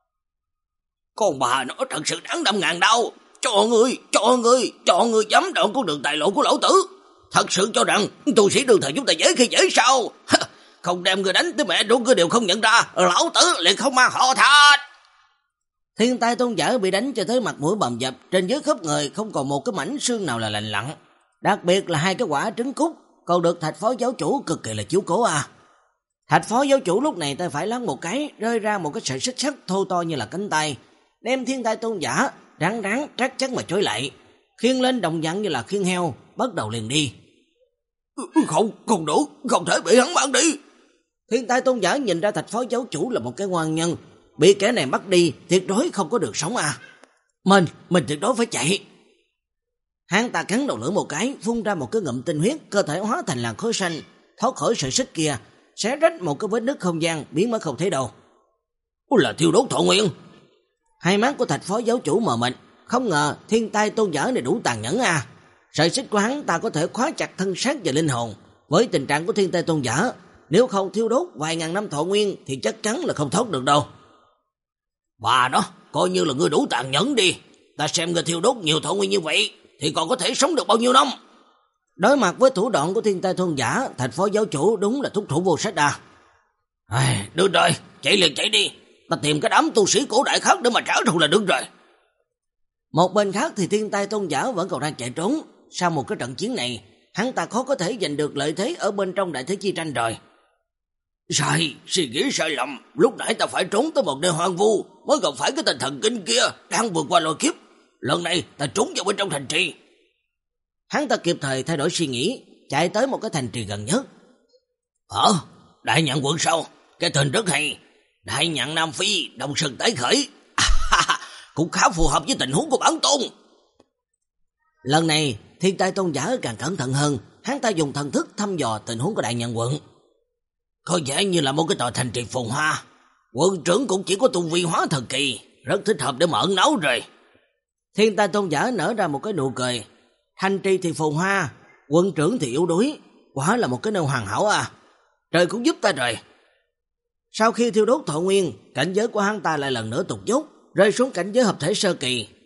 Con bà nó thật sự đáng đâm ngàn đau, cho ngươi, cho ngươi, cho ngươi dám đoạn con đường tài lộ của lão tử. Thật sự cho rằng tu sĩ đường thời chúng ta dễ khi dễ sao? Không đem người đánh tới mẹ ruột ngươi đều không nhận ra, lão tử liền không mang họ Thạch. Thiên Tai tôn giả bị đánh cho tới mặt mũi bầm dập, trên dưới khớp người không còn một cái mảnh xương nào là lành lặn. Đặc biệt là hai cái quả trứng cút, còn được Thạch phó giáo chủ cực kỳ là chiếu cố à. Thạch phó giáo chủ lúc này tay phải lăn một cái, rơi ra một cái sợi xích sắt thô to như là cánh tay, đem Thiên Tai tôn giả rắn rắn trắc chắc mà chối lại, khiêng lên đồng dạng như là khiêng heo, bắt đầu liền đi. Không, không đủ, không thể bị hắn mang đi. Thiên Tai tôn giả nhìn ra Thạch phó giáo chủ là một cái ngoan nhân, bị kẻ này bắt đi, tuyệt đối không có được sống à. Mình, mình tuyệt đối phải chạy. Hắn ta cắn đầu lưỡi một cái, phun ra một cái ngụm tinh huyết, cơ thể hóa thành làn khói xanh, thoát khỏi sợi xích kia, xé rách một cái vết nứt không gian, biến mất không thấy đâu. Là thiêu đốt thọ nguyên. Hai mắt của Thạch phó giáo chủ mờ mịt, không ngờ Thiên Tai tôn giả này đủ tàn nhẫn à. Sợi xích của hắn ta có thể khóa chặt thân xác và linh hồn. Với tình trạng của Thiên Tai tôn giả, nếu không thiêu đốt vài ngàn năm thọ nguyên thì chắc chắn là không thoát được đâu. Bà nó, coi như là ngươi đủ tàn nhẫn đi. Ta xem ngươi thiêu đốt nhiều thọ nguyên như vậy thì còn có thể sống được bao nhiêu năm. Đối mặt với thủ đoạn của Thiên Tai tôn giả, Thạch phó giáo chủ đúng là thúc thủ vô sách à. À, được rồi, chạy liền chạy đi. Ta tìm cái đám tu sĩ cổ đại khác để mà trả thù là được rồi. Một bên khác thì Thiên Tai tôn giả vẫn còn đang chạy trốn. Sau một cái trận chiến này, hắn ta khó có thể giành được lợi thế ở bên trong đại thế chi tranh rồi. Sai, suy nghĩ sai lầm. Lúc nãy ta phải trốn tới một nơi hoang vu, mới gặp phải cái tên thần kinh kia đang vượt qua lôi kiếp. Lần này ta trốn vào bên trong thành trì. Hắn ta kịp thời thay đổi suy nghĩ, chạy tới một cái thành trì gần nhất. Ờ, Đại Nhạn quận sao? Cái tên rất hay. Đại Nhạn Nam Phi, Đông Sơn tái khởi. À, cũng khá phù hợp với tình huống của bản tôn. Lần này, Thiên Tai tôn giả càng cẩn thận hơn, hắn ta dùng thần thức thăm dò tình huống của Đại Nhạn quận. Có vẻ như là một cái tòa thành trì phồn hoa. Quận trưởng cũng chỉ có tu vi hóa thần kỳ, rất thích hợp để mở náo rồi. Thiên Tai tôn giả nở ra một cái nụ cười. Thành trì thì phồn hoa, quận trưởng thì yếu đuối, quả là một cái nơi hoàn hảo à. Trời cũng giúp ta rồi. Sau khi thiêu đốt thọ nguyên, cảnh giới của hắn ta lại lần nữa tụt dốc, rơi xuống cảnh giới hợp thể sơ kỳ.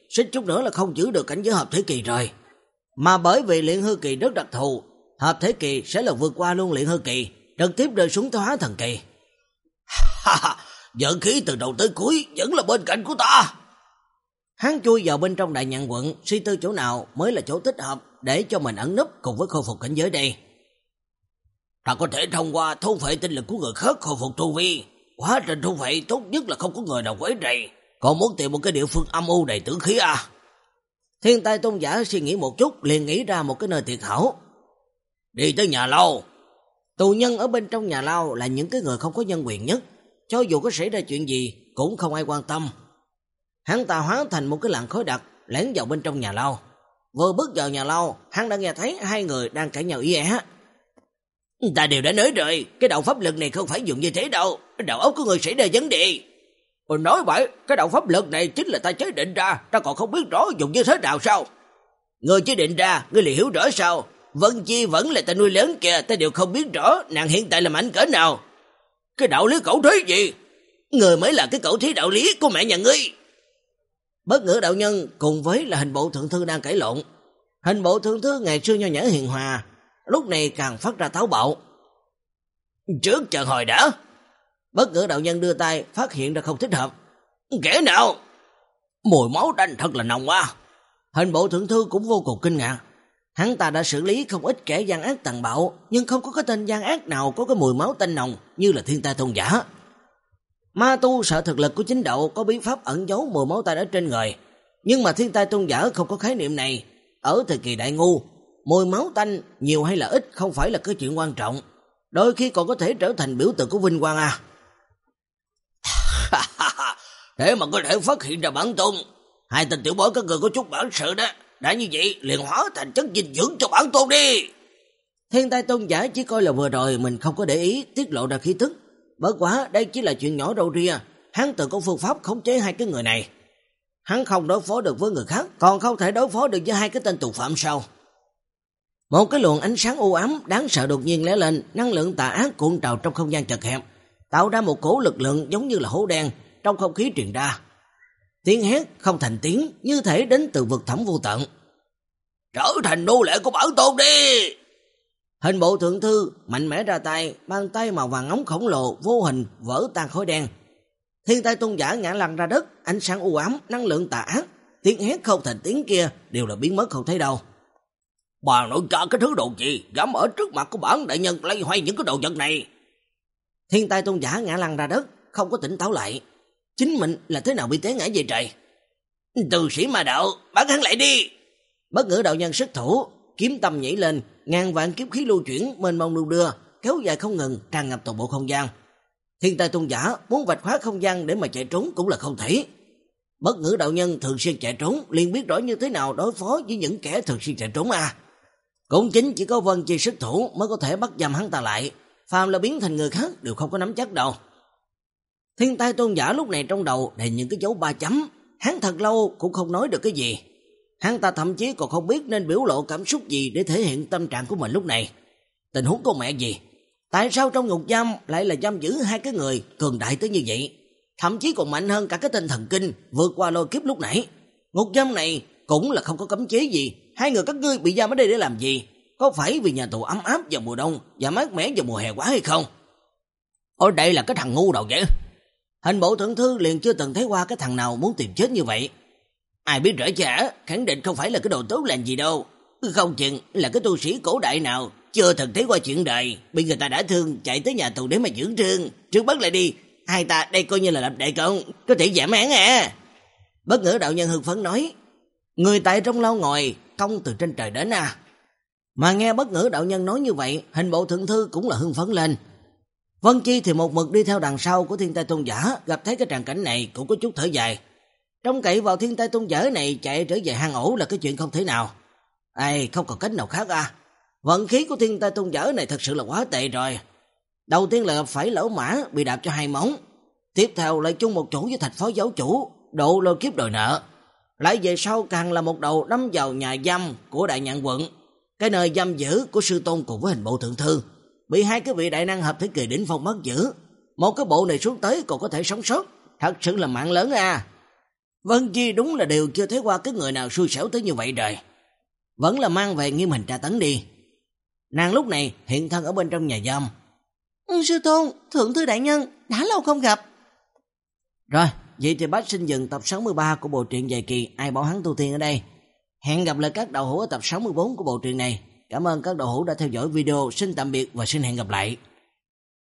xích chút nữa là không giữ được cảnh giới hợp thể kỳ rồi. Mà bởi vì luyện hư kỳ rất đặc thù, hợp thể kỳ sẽ là vượt qua luôn luyện hư kỳ, trực tiếp rơi xuống tới hóa thần kỳ. Ha ha, vận khí từ đầu tới cuối vẫn là bên cạnh của ta. Hắn chui vào bên trong đại nhạn quận, suy tư chỗ nào mới là chỗ thích hợp để cho mình ẩn núp cùng với khôi phục cảnh giới đây. Ta có thể thông qua thôn phệ tinh lực của người khác khôi phục tu vi. Quá trình thôn phệ tốt nhất là không có người nào quấy rầy. Còn muốn tìm một cái địa phương âm u đầy tử khí à? Thiên Tai tôn giả suy nghĩ một chút, liền nghĩ ra một cái nơi tuyệt hảo. Đi tới nhà lao. Tù nhân ở bên trong nhà lao là những cái người không có nhân quyền nhất, cho dù có xảy ra chuyện gì cũng không ai quan tâm. Hắn ta hóa thành một cái làn khói đặc lẻn vào bên trong nhà lao. Vừa bước vào nhà lao, hắn đã nghe thấy hai người đang cãi nhau ý ẻ. Ta đều đã nói rồi, cái đạo pháp lực này không phải dùng như thế đâu, đầu óc của người xảy ra vấn đề. Ôi nói vậy, cái đạo pháp lực này chính là ta chế định ra, ta còn không biết rõ dùng như thế nào sao? Người chế định ra, ngươi liền hiểu rõ sao? Vân Chi vẫn là ta nuôi lớn kìa, ta đều không biết rõ nàng hiện tại là mạnh cỡ nào. Cái đạo lý cẩu thí gì? Người mới là cái cẩu thí đạo lý của mẹ nhà ngươi. Bất Ngữ đạo nhân cùng với là hình bộ thượng thư đang cãi lộn. Hình bộ thượng thư ngày xưa nho nhã hiền hòa, lúc này càng phát ra táo bạo. Trước chờ hồi đã. Bất Ngữ đạo nhân đưa tay phát hiện ra không thích hợp. Kẻ nào? Mùi máu tanh thật là nồng quá. Hình bộ thượng thư cũng vô cùng kinh ngạc. Hắn ta đã xử lý không ít kẻ gian ác tàn bạo, nhưng không có cái tên gian ác nào có cái mùi máu tanh nồng như là Thiên Tai tôn giả. Ma tu sợ thực lực của chính đạo có bí pháp ẩn giấu mùi máu tanh ở trên người, nhưng mà Thiên Tai tôn giả không có khái niệm này. Ở thời kỳ đại ngu, mùi máu tanh nhiều hay là ít không phải là cái chuyện quan trọng, đôi khi còn có thể trở thành biểu tượng của vinh quang à. Thế mà có thể phát hiện ra bản tôn. Hai tên tiểu bối các người có chút bản sự đó. Đã như vậy liền hóa thành chất dinh dưỡng cho bản tôn đi. Thiên Tai tôn giả chỉ coi là vừa rồi mình không có để ý tiết lộ ra khí tức. Bất quá đây chỉ là chuyện nhỏ râu ria. Hắn tự có phương pháp khống chế hai cái người này. Hắn không đối phó được với người khác, còn không thể đối phó được với hai cái tên tù phạm sao? Một cái luồng ánh sáng u ám đáng sợ đột nhiên lóe lên, năng lượng tà ác cuộn trào trong không gian chật hẹp, tạo ra một cỗ lực lượng giống như là hố đen trong không khí truyền ra. Tiếng hét không thành tiếng, như thể đến từ vực thẳm vô tận. Trở thành nô lệ của bản tôn đi. Hình bộ thượng thư mạnh mẽ ra tay, bàn tay màu vàng óng khổng lồ vô hình vỡ tan khói đen. Thiên Tai tôn giả ngã lăn ra đất, ánh sáng u ám, năng lượng tà ác, tiếng hét không thành tiếng kia đều là biến mất không thấy đâu. Bà nội trả cái thứ đồ gì, dám ở trước mặt của bản đại nhân lay hoay những cái đồ vật này. Thiên Tai tôn giả ngã lăn ra đất, không có tỉnh táo lại. Chính mình là thế nào bị té ngã về trời? Từ sĩ ma đạo, bắt hắn lại đi. Bất Ngữ đạo nhân xuất thủ, kiếm tâm nhảy lên, ngàn vạn kiếm khí lưu chuyển mênh mông lưu đưa, kéo dài không ngừng, tràn ngập toàn bộ không gian. Thiên Tai tôn giả muốn vạch phá không gian để mà chạy trốn cũng là không thể. Bất Ngữ đạo nhân thường xuyên chạy trốn, liền biết rõ như thế nào đối phó với những kẻ thường xuyên chạy trốn à. Cũng chính chỉ có Vân Chi xuất thủ mới có thể bắt giam hắn ta lại, phàm là biến thành người khác đều không có nắm chắc đâu. Thiên Tai tôn giả lúc này trong đầu đầy những cái dấu ba chấm, hắn thật lâu cũng không nói được cái gì. Hắn ta thậm chí còn không biết nên biểu lộ cảm xúc gì để thể hiện tâm trạng của mình lúc này. Tình huống con mẹ gì? Tại sao trong ngục giam lại là giam giữ hai cái người cường đại tới như vậy? Thậm chí còn mạnh hơn cả cái tên thần kinh vượt qua lôi kiếp lúc nãy. Ngục giam này cũng là không có cấm chế gì. Hai người các ngươi bị giam ở đây để làm gì? Có phải vì nhà tù ấm áp vào mùa đông và mát mẻ vào mùa hè quá hay không? Ở đây là cái thằng ngu đầu vậy? Hình bộ thượng thư liền chưa từng thấy qua cái thằng nào muốn tìm chết như vậy. Ai biết rõ chả, khẳng định không phải là cái đồ tốt lành gì đâu. Không chừng là cái tu sĩ cổ đại nào chưa từng thấy qua chuyện đời, bị người ta đã thương chạy tới nhà tù để mà dưỡng thương. Trước bắt lại đi, hai ta đây coi như là lập đại công, có thể giảm án à. Bất Ngữ đạo nhân hưng phấn nói, người tại trong lao ngồi, công từ trên trời đến à. Mà nghe Bất Ngữ đạo nhân nói như vậy, hình bộ thượng thư cũng là hưng phấn lên. Vân Chi thì một mực đi theo đằng sau của Thiên Tai tôn giả, gặp thấy cái tràng cảnh này cũng có chút thở dài. Trông cậy vào Thiên Tai tôn giả này chạy trở về hang ổ là cái chuyện không thể nào. Ai, không còn cách nào khác à. Vận khí của Thiên Tai tôn giả này thật sự là quá tệ rồi. Đầu tiên là gặp phải Lỗ Mã bị đạp cho hai móng, tiếp theo lại chung một chỗ với Thạch phó giáo chủ, độ lôi kiếp đòi nợ. Lại về sau càng là một đầu đâm vào nhà giam của Đại Nhạn quận, cái nơi giam giữ của sư tôn cùng với hình bộ thượng thư, bị hai cái vị đại năng hợp thể kỳ đỉnh phong bắt giữ. Một cái bộ này xuống tới còn có thể sống sót, thật sự là mạng lớn à. Vân Chi đúng là điều chưa thấy qua cái người nào xui xẻo tới như vậy rồi. Vẫn là mang về nghiêm hình tra tấn đi. Nàng lúc này hiện thân ở bên trong nhà giam. Ừ, sư tôn, thượng thư đại nhân, đã lâu không gặp. Rồi, vậy thì bác xin dừng tập sáu mươi ba của bộ truyện dài kỳ Ai Bảo Hắn Tu Tiên ở đây. Hẹn gặp lại các đầu hữu ở tập sáu mươi bốn của bộ truyện này. Cảm ơn các đầu hữu đã theo dõi video. Xin tạm biệt và xin hẹn gặp lại.